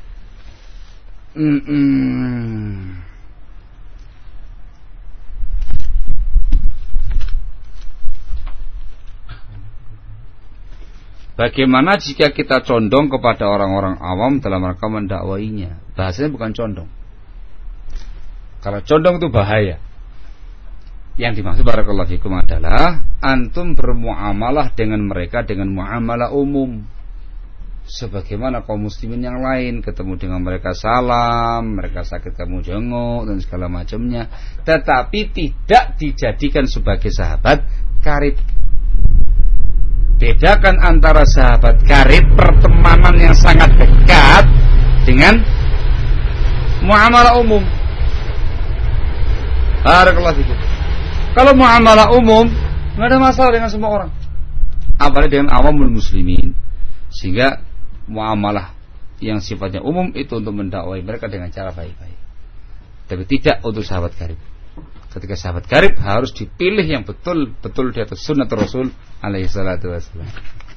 Bagaimana jika kita condong kepada orang-orang awam dalam rangka mendakwainya? Bahasanya bukan condong. Kalau condong itu bahaya. Yang dimaksud barakallahu fikum adalah antum bermuamalah dengan mereka dengan muamalah umum. Sebagaimana kaum muslimin yang lain, ketemu dengan mereka salam, mereka sakit kamu jenguk dan segala macamnya, tetapi tidak dijadikan sebagai sahabat karib. Bedakan antara sahabat karib, pertemanan yang sangat dekat, dengan muamalah umum. Barakallahu fikum. Kalau muamalah umum enggak ada masalah dengan semua orang, apalagi dengan awamul muslimin. Sehingga muamalah yang sifatnya umum itu untuk mendakwai mereka dengan cara baik-baik, tapi tidak untuk sahabat karib. Ketika sahabat karib harus dipilih yang betul-betul di atas sunnah Rasul alaihi salatu wassalam.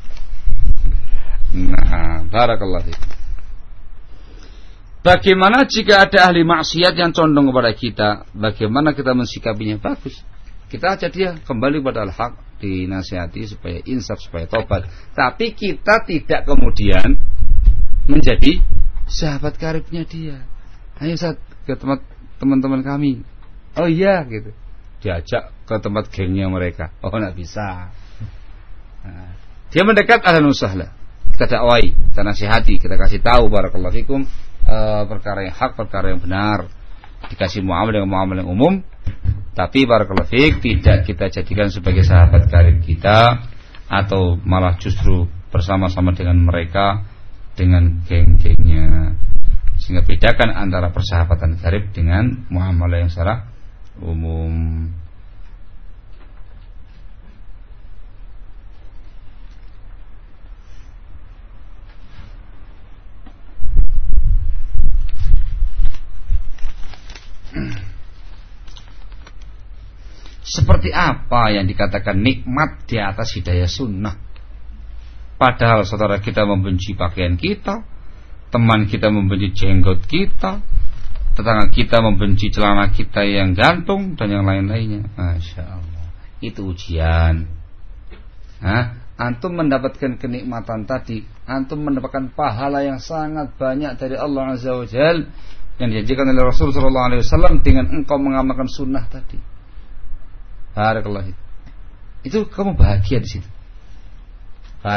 Nah, barakallahu fikum. Bagaimana jika ada ahli maksiat yang condong kepada kita? Bagaimana kita mensikapinya? Bagus, kita ajak dia kembali pada al-haq, dinasihati supaya insaf, supaya tobat. Tapi kita tidak kemudian menjadi sahabat karibnya dia. Ayo Ustaz, ke tempat teman-teman kami. Oh iya gitu. Diajak ke tempat gengnya mereka. Oh enggak bisa. Dia mendekat, ahlan usahla. Kita dakwai, kita nasihati, kita kasih tahu barakallahu fikum perkara yang hak, perkara yang benar. Dikasih muamalah dengan muamalah yang umum. Tapi barakallahu fik, tidak kita jadikan sebagai sahabat karib kita, atau malah justru bersama-sama dengan mereka dengan geng-gengnya. Sehingga bedakan antara persahabatan karib dengan muamalah yang secara umum. Seperti apa yang dikatakan nikmat di atas hidayah sunnah? Padahal saudara kita membenci pakaian kita, teman kita membenci jenggot kita, tetangga kita membenci celana kita yang gantung dan yang lain-lainnya. Masya Allah, itu ujian. Antum mendapatkan kenikmatan tadi, antum mendapatkan pahala yang sangat banyak dari Allah Azza wa Jalla yang dijanjikan oleh Rasul sallallahu alaihi wasallam dengan engkau mengamalkan sunnah tadi. Barakallahu. Itu kamu bahagia di situ.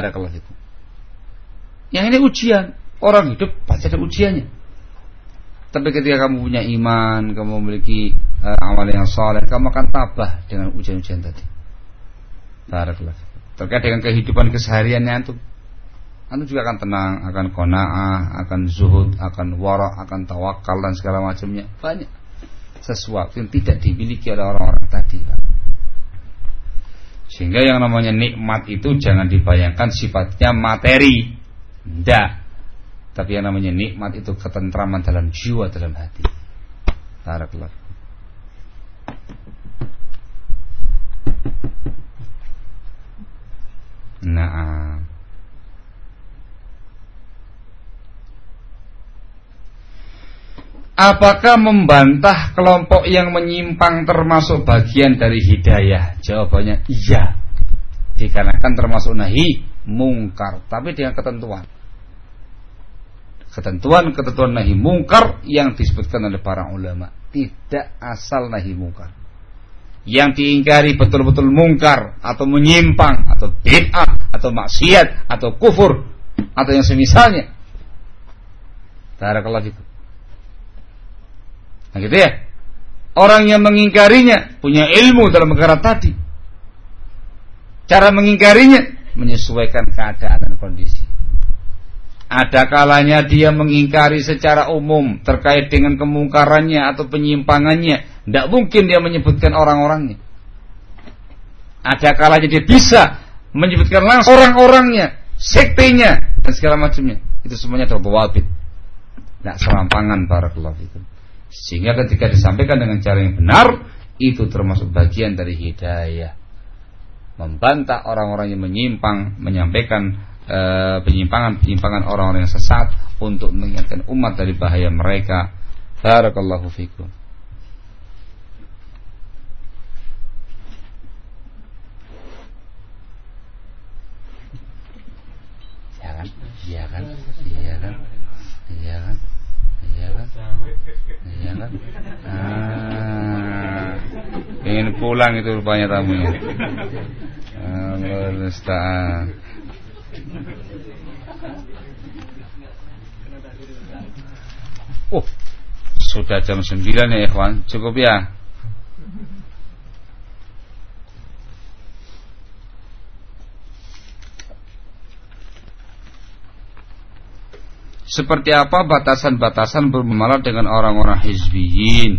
Barakallahu. Yang ini ujian. Orang hidup pasti ada ujiannya. Tapi ketika kamu punya iman, kamu memiliki amal yang saleh, kamu akan tabah dengan ujian-ujian tadi. Barakallah. Terkait dengan kehidupan kesehariannya antum juga akan tenang, akan qanaah, akan zuhud, akan wara', akan tawakal dan segala macamnya. Banyak sesuatu yang tidak dimiliki oleh orang-orang tadi. Sehingga yang namanya nikmat itu jangan dibayangkan sifatnya materi. Tidak. Tapi yang namanya nikmat itu ketentraman dalam jiwa, dalam hati. Barakallah. Nah, apakah membantah kelompok yang menyimpang termasuk bagian dari hidayah? Jawabannya iya. Dikarenakan termasuk nahi mungkar, tapi dengan ketentuan. Ketentuan nahi mungkar yang disebutkan oleh para ulama. Tidak asal nahi mungkar. Yang diingkari betul-betul mungkar atau menyimpang atau bid'ah atau maksiat atau kufur atau yang semisalnya. Barakallahu fikum. Nah gitu ya. Orang yang mengingkarinya punya ilmu dalam perkara tadi. Cara mengingkarinya menyesuaikan keadaan dan kondisi. Ada kalanya dia mengingkari secara umum terkait dengan kemungkarannya atau penyimpangannya. Tidak mungkin dia menyebutkan orang-orangnya. Ada kalanya dia bisa menyebutkan langsung orang-orangnya, sektenya dan segala macamnya. Itu semuanya ada dhawabit. Tidak serampangan barakallahu fikum. Sehingga ketika disampaikan dengan cara yang benar, itu termasuk bagian dari hidayah. Membantah orang-orang yang menyimpang, menyampaikan penyimpangan orang-orang yang sesat untuk mengingatkan umat dari bahaya mereka. Barakallahu fikum. Iya kan? Ingin pulang itu rupanya tamunya. Allah musta'an. Sudah jam 9 ya ikhwan. Cukup ya. Seperti apa batasan-batasan bermuamalah dengan orang-orang hizbiyin?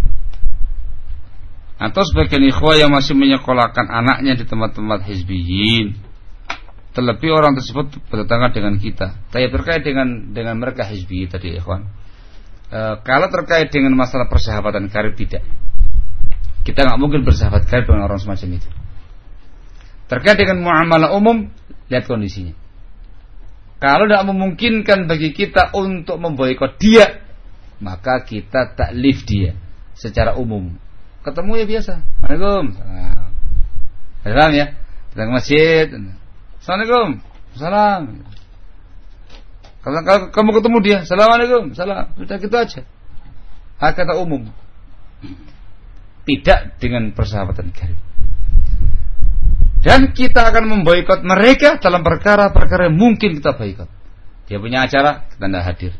Atau sebagian ikhwah yang masih menyekolahkan anaknya di tempat-tempat hizbiyin. Terlebih orang tersebut bertetangga dengan kita. Tapi terkait dengan mereka hizbiyin tadi ikhwan. Kalau terkait dengan masalah persahabatan karib tidak. Kita nggak mungkin bersahabat karib dengan orang semacam itu. Terkait dengan muamalah umum, lihat kondisinya. Kalau tidak memungkinkan bagi kita untuk memboikot dia, maka kita taklif dia secara umum. Ketemu ya biasa. Assalamualaikum. Salam ya. Datang ke masjid. Assalamualaikum. Salam. Kalau kamu ketemu dia, Assalamualaikum. Salam. Sudah gitu aja. Hak kata umum. Tidak dengan persahabatan karib. Dan kita akan memboikot mereka dalam perkara-perkara yang mungkin kita boikot. Dia punya acara, kita tidak hadir.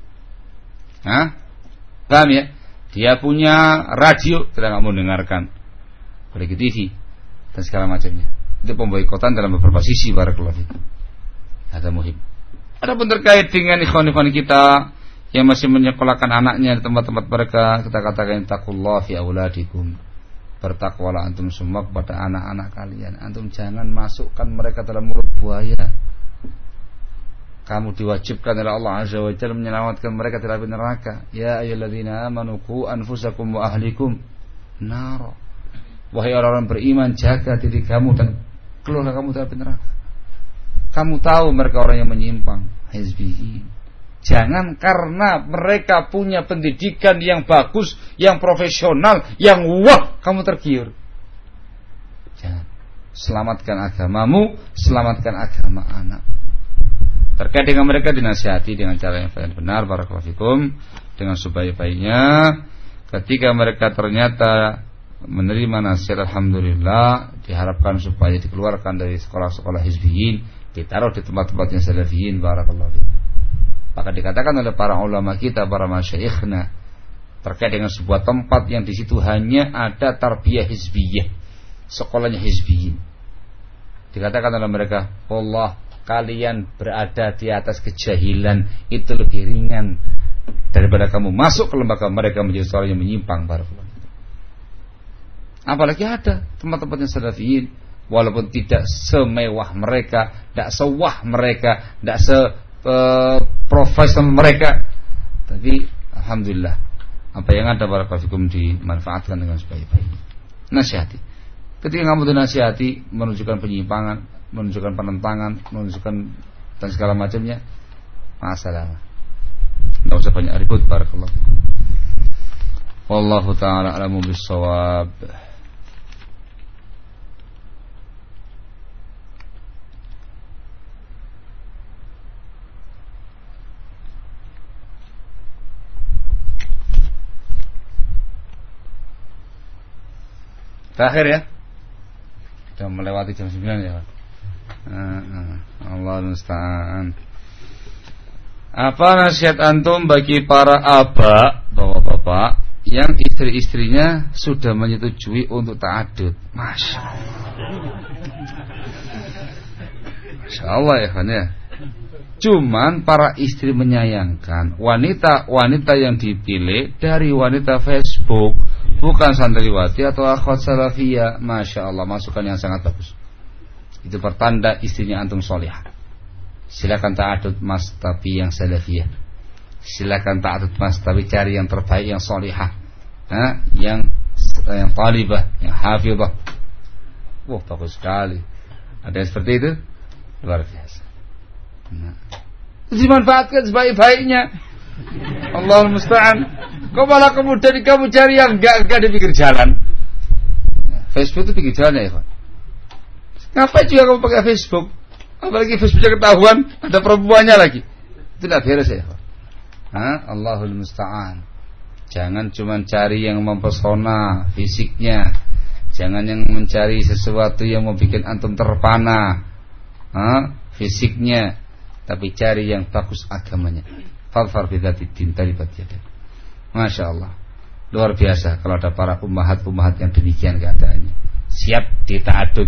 Paham ya? Dia punya radio, kita tidak mau dengarkan. Boleh ke TV dan segala macamnya. Itu pemboikotan dalam beberapa sisi. Barakallahu fikum. Ada muhim. Adapun terkait dengan ikhwan-ikhwan kita yang masih menyekolahkan anaknya di tempat-tempat mereka, kita katakan taqullah fi auladikum. Bertakwalah antum semua kepada anak-anak kalian. Antum jangan masukkan mereka dalam mulut buaya. Kamu diwajibkan oleh Allah Azza wa Jalla menyelamatkan mereka dari api neraka. Ya ayyuhalladzina amanu qu anfusakum wa ahlikum nar. Wahai orang-orang beriman, jaga diri kamu dan keluarga kamu dari api neraka. Kamu tahu mereka orang yang menyimpang, hizbiyin. Jangan karena mereka punya pendidikan yang bagus, yang profesional, yang wah, kamu tergiur. Jangan. Selamatkan agamamu, selamatkan agama anak. Terkait dengan mereka dinasihati dengan cara yang benar, barakallahu fikum, dengan sebaik-baiknya. Ketika mereka ternyata menerima nasihat, alhamdulillah, diharapkan supaya dikeluarkan dari sekolah-sekolah hizbiyin, ditaruh di tempat-tempat yang salafiyin, barakallahu fikum. Maka dikatakan oleh para ulama kita, para masyayikhna, terkait dengan sebuah tempat yang di situ hanya ada tarbiyah hizbiyah, sekolahnya hizbiyin. Dikatakan oleh mereka, Allah, kalian berada di atas kejahilan itu lebih ringan daripada kamu masuk ke lembaga mereka menjadi seorang yang menyimpang. Apalagi ada tempat-tempat yang salafiyin, walaupun tidak semewah mereka, tidak sewah mereka, tidak seprofesional mereka, tapi alhamdulillah apa yang ada barakallahu fikum dimanfaatkan dengan sebaik-baiknya. Nasihati. Ketika kamu dinasihati menunjukkan penyimpangan, menunjukkan penentangan, menunjukkan dan segala macamnya, masalah. Tidak usah banyak ribut, barakallahu fikum. Wallahu ta'ala a'lamu bis-shawab. Terakhir ya, sudah melewati jam 9 ya. Allah musta'an. Apa nasihat antum bagi para aba, bapak-bapak yang istri-istrinya sudah menyetujui untuk ta'adud? Masya Allah ya kan ya. Cuman para istri menyayangkan wanita-wanita yang dipilih dari wanita Facebook, bukan santriwati atau akhwat salafiyah. Masya Allah, masukan yang sangat bagus. Itu pertanda istrinya antum solihah. Silakan ta'adud mas, tapi yang salafiyah. Silakan ta'adud mas, tapi cari yang terbaik, yang solihah, yang talibah, yang hafizah. Wah, bagus sekali. Ada yang seperti itu? Luar biasa. Dimanfaatkan sebaik-baiknya. Allahul musta'an. Kau malah kemudian kamu cari yang enggak di pinggir jalan. Facebook itu pinggir jalan ya, Pak. Ngapain juga kamu pakai Facebook? Apalagi Facebooknya ketahuan ada perempuannya lagi. Itu tidak beres ya, Pak. Allahul musta'an. Jangan cuma cari yang mempesona fisiknya. Jangan yang mencari sesuatu yang mau bikin antum terpana fisiknya, tapi cari yang bagus agamanya. Fadfar bidzati din taribat yadak. Masya Allah, luar biasa kalau ada para ummahat-ummahat yang demikian keadaannya. Siap dita'adud,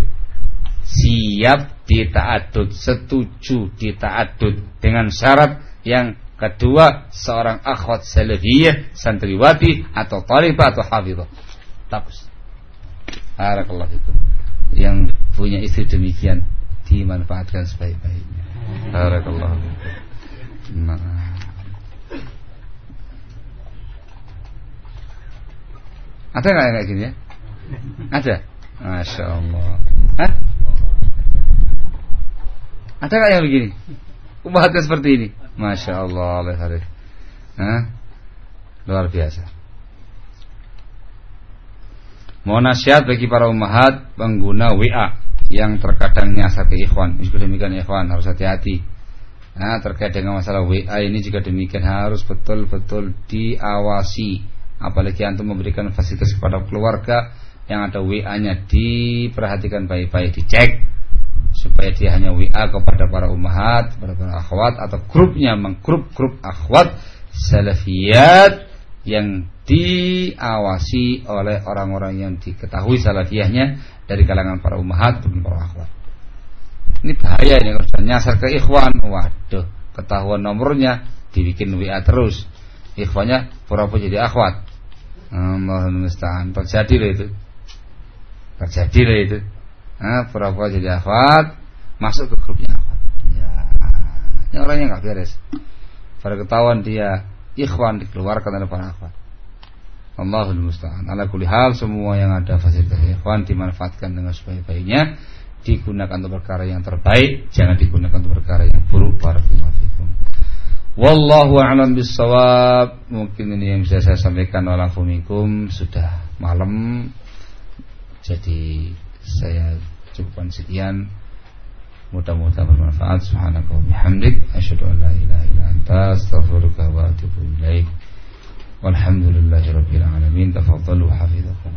setuju dita'adud dengan syarat yang kedua, seorang akhwat salafiyah, santriwati atau talibah atau hafizah. Bagus. Barakallahu fikum. Yang punya istri demikian dimanfaatkan sebaik-baiknya. Barakallahu fikum. Ada nggak yang kayak gini ya? Ada. Masya Allah. Ada nggak yang begini? Ummahatnya seperti ini. Masya Allah. Luar biasa. Mohon nasihat bagi para ummahat pengguna WA yang terkadang nyasar ke ikhwan. Jika demikian ikhwan harus hati-hati. Terkait dengan masalah WA ini, jika demikian harus betul-betul diawasi. Apalagi antum memberikan fasilitas kepada keluarga yang ada WA-nya, diperhatikan baik-baik, dicek supaya dia hanya WA kepada para ummahat, kepada para akhwat, atau grupnya menggrup akhwat salafiyat yang diawasi oleh orang-orang yang diketahui salafiyahnya dari kalangan para ummahat dan para akhwat. Ini bahaya ini kalau nyasar ke ikhwan. Waduh, ketahuan nomornya, dibikin WA terus. Ikhwannya pura-pura jadi akhwat. Allahumma musta'an. Terjadi lah itu. Pura-pura jadi akhwat, masuk ke grupnya akhwat. Ya, ini orangnya nggak beres. Pada ketahuan dia ikhwan, dikeluarkan oleh para akhwat. Allahul musta'an. Ala kulli hal, semua yang ada fasilitas ikhwan dimanfaatkan dengan sebaik-baiknya, digunakan untuk perkara yang terbaik, jangan digunakan untuk perkara yang buruk. Barakallahu fikum. Wallahu a'lam bis-shawab. Mungkin ini yang bisa saya sampaikan. Wa'alafu minkum. Sudah malam, jadi saya cukupkan sekian. Mudah-mudahan bermanfaat. Subhanaka wa bihamdik, asyhadu an la ilaha illa anta, astaghfiruka wa atubu ilaik. Walhamdulillahirabbil alamin. Tafadhalu hafizakum.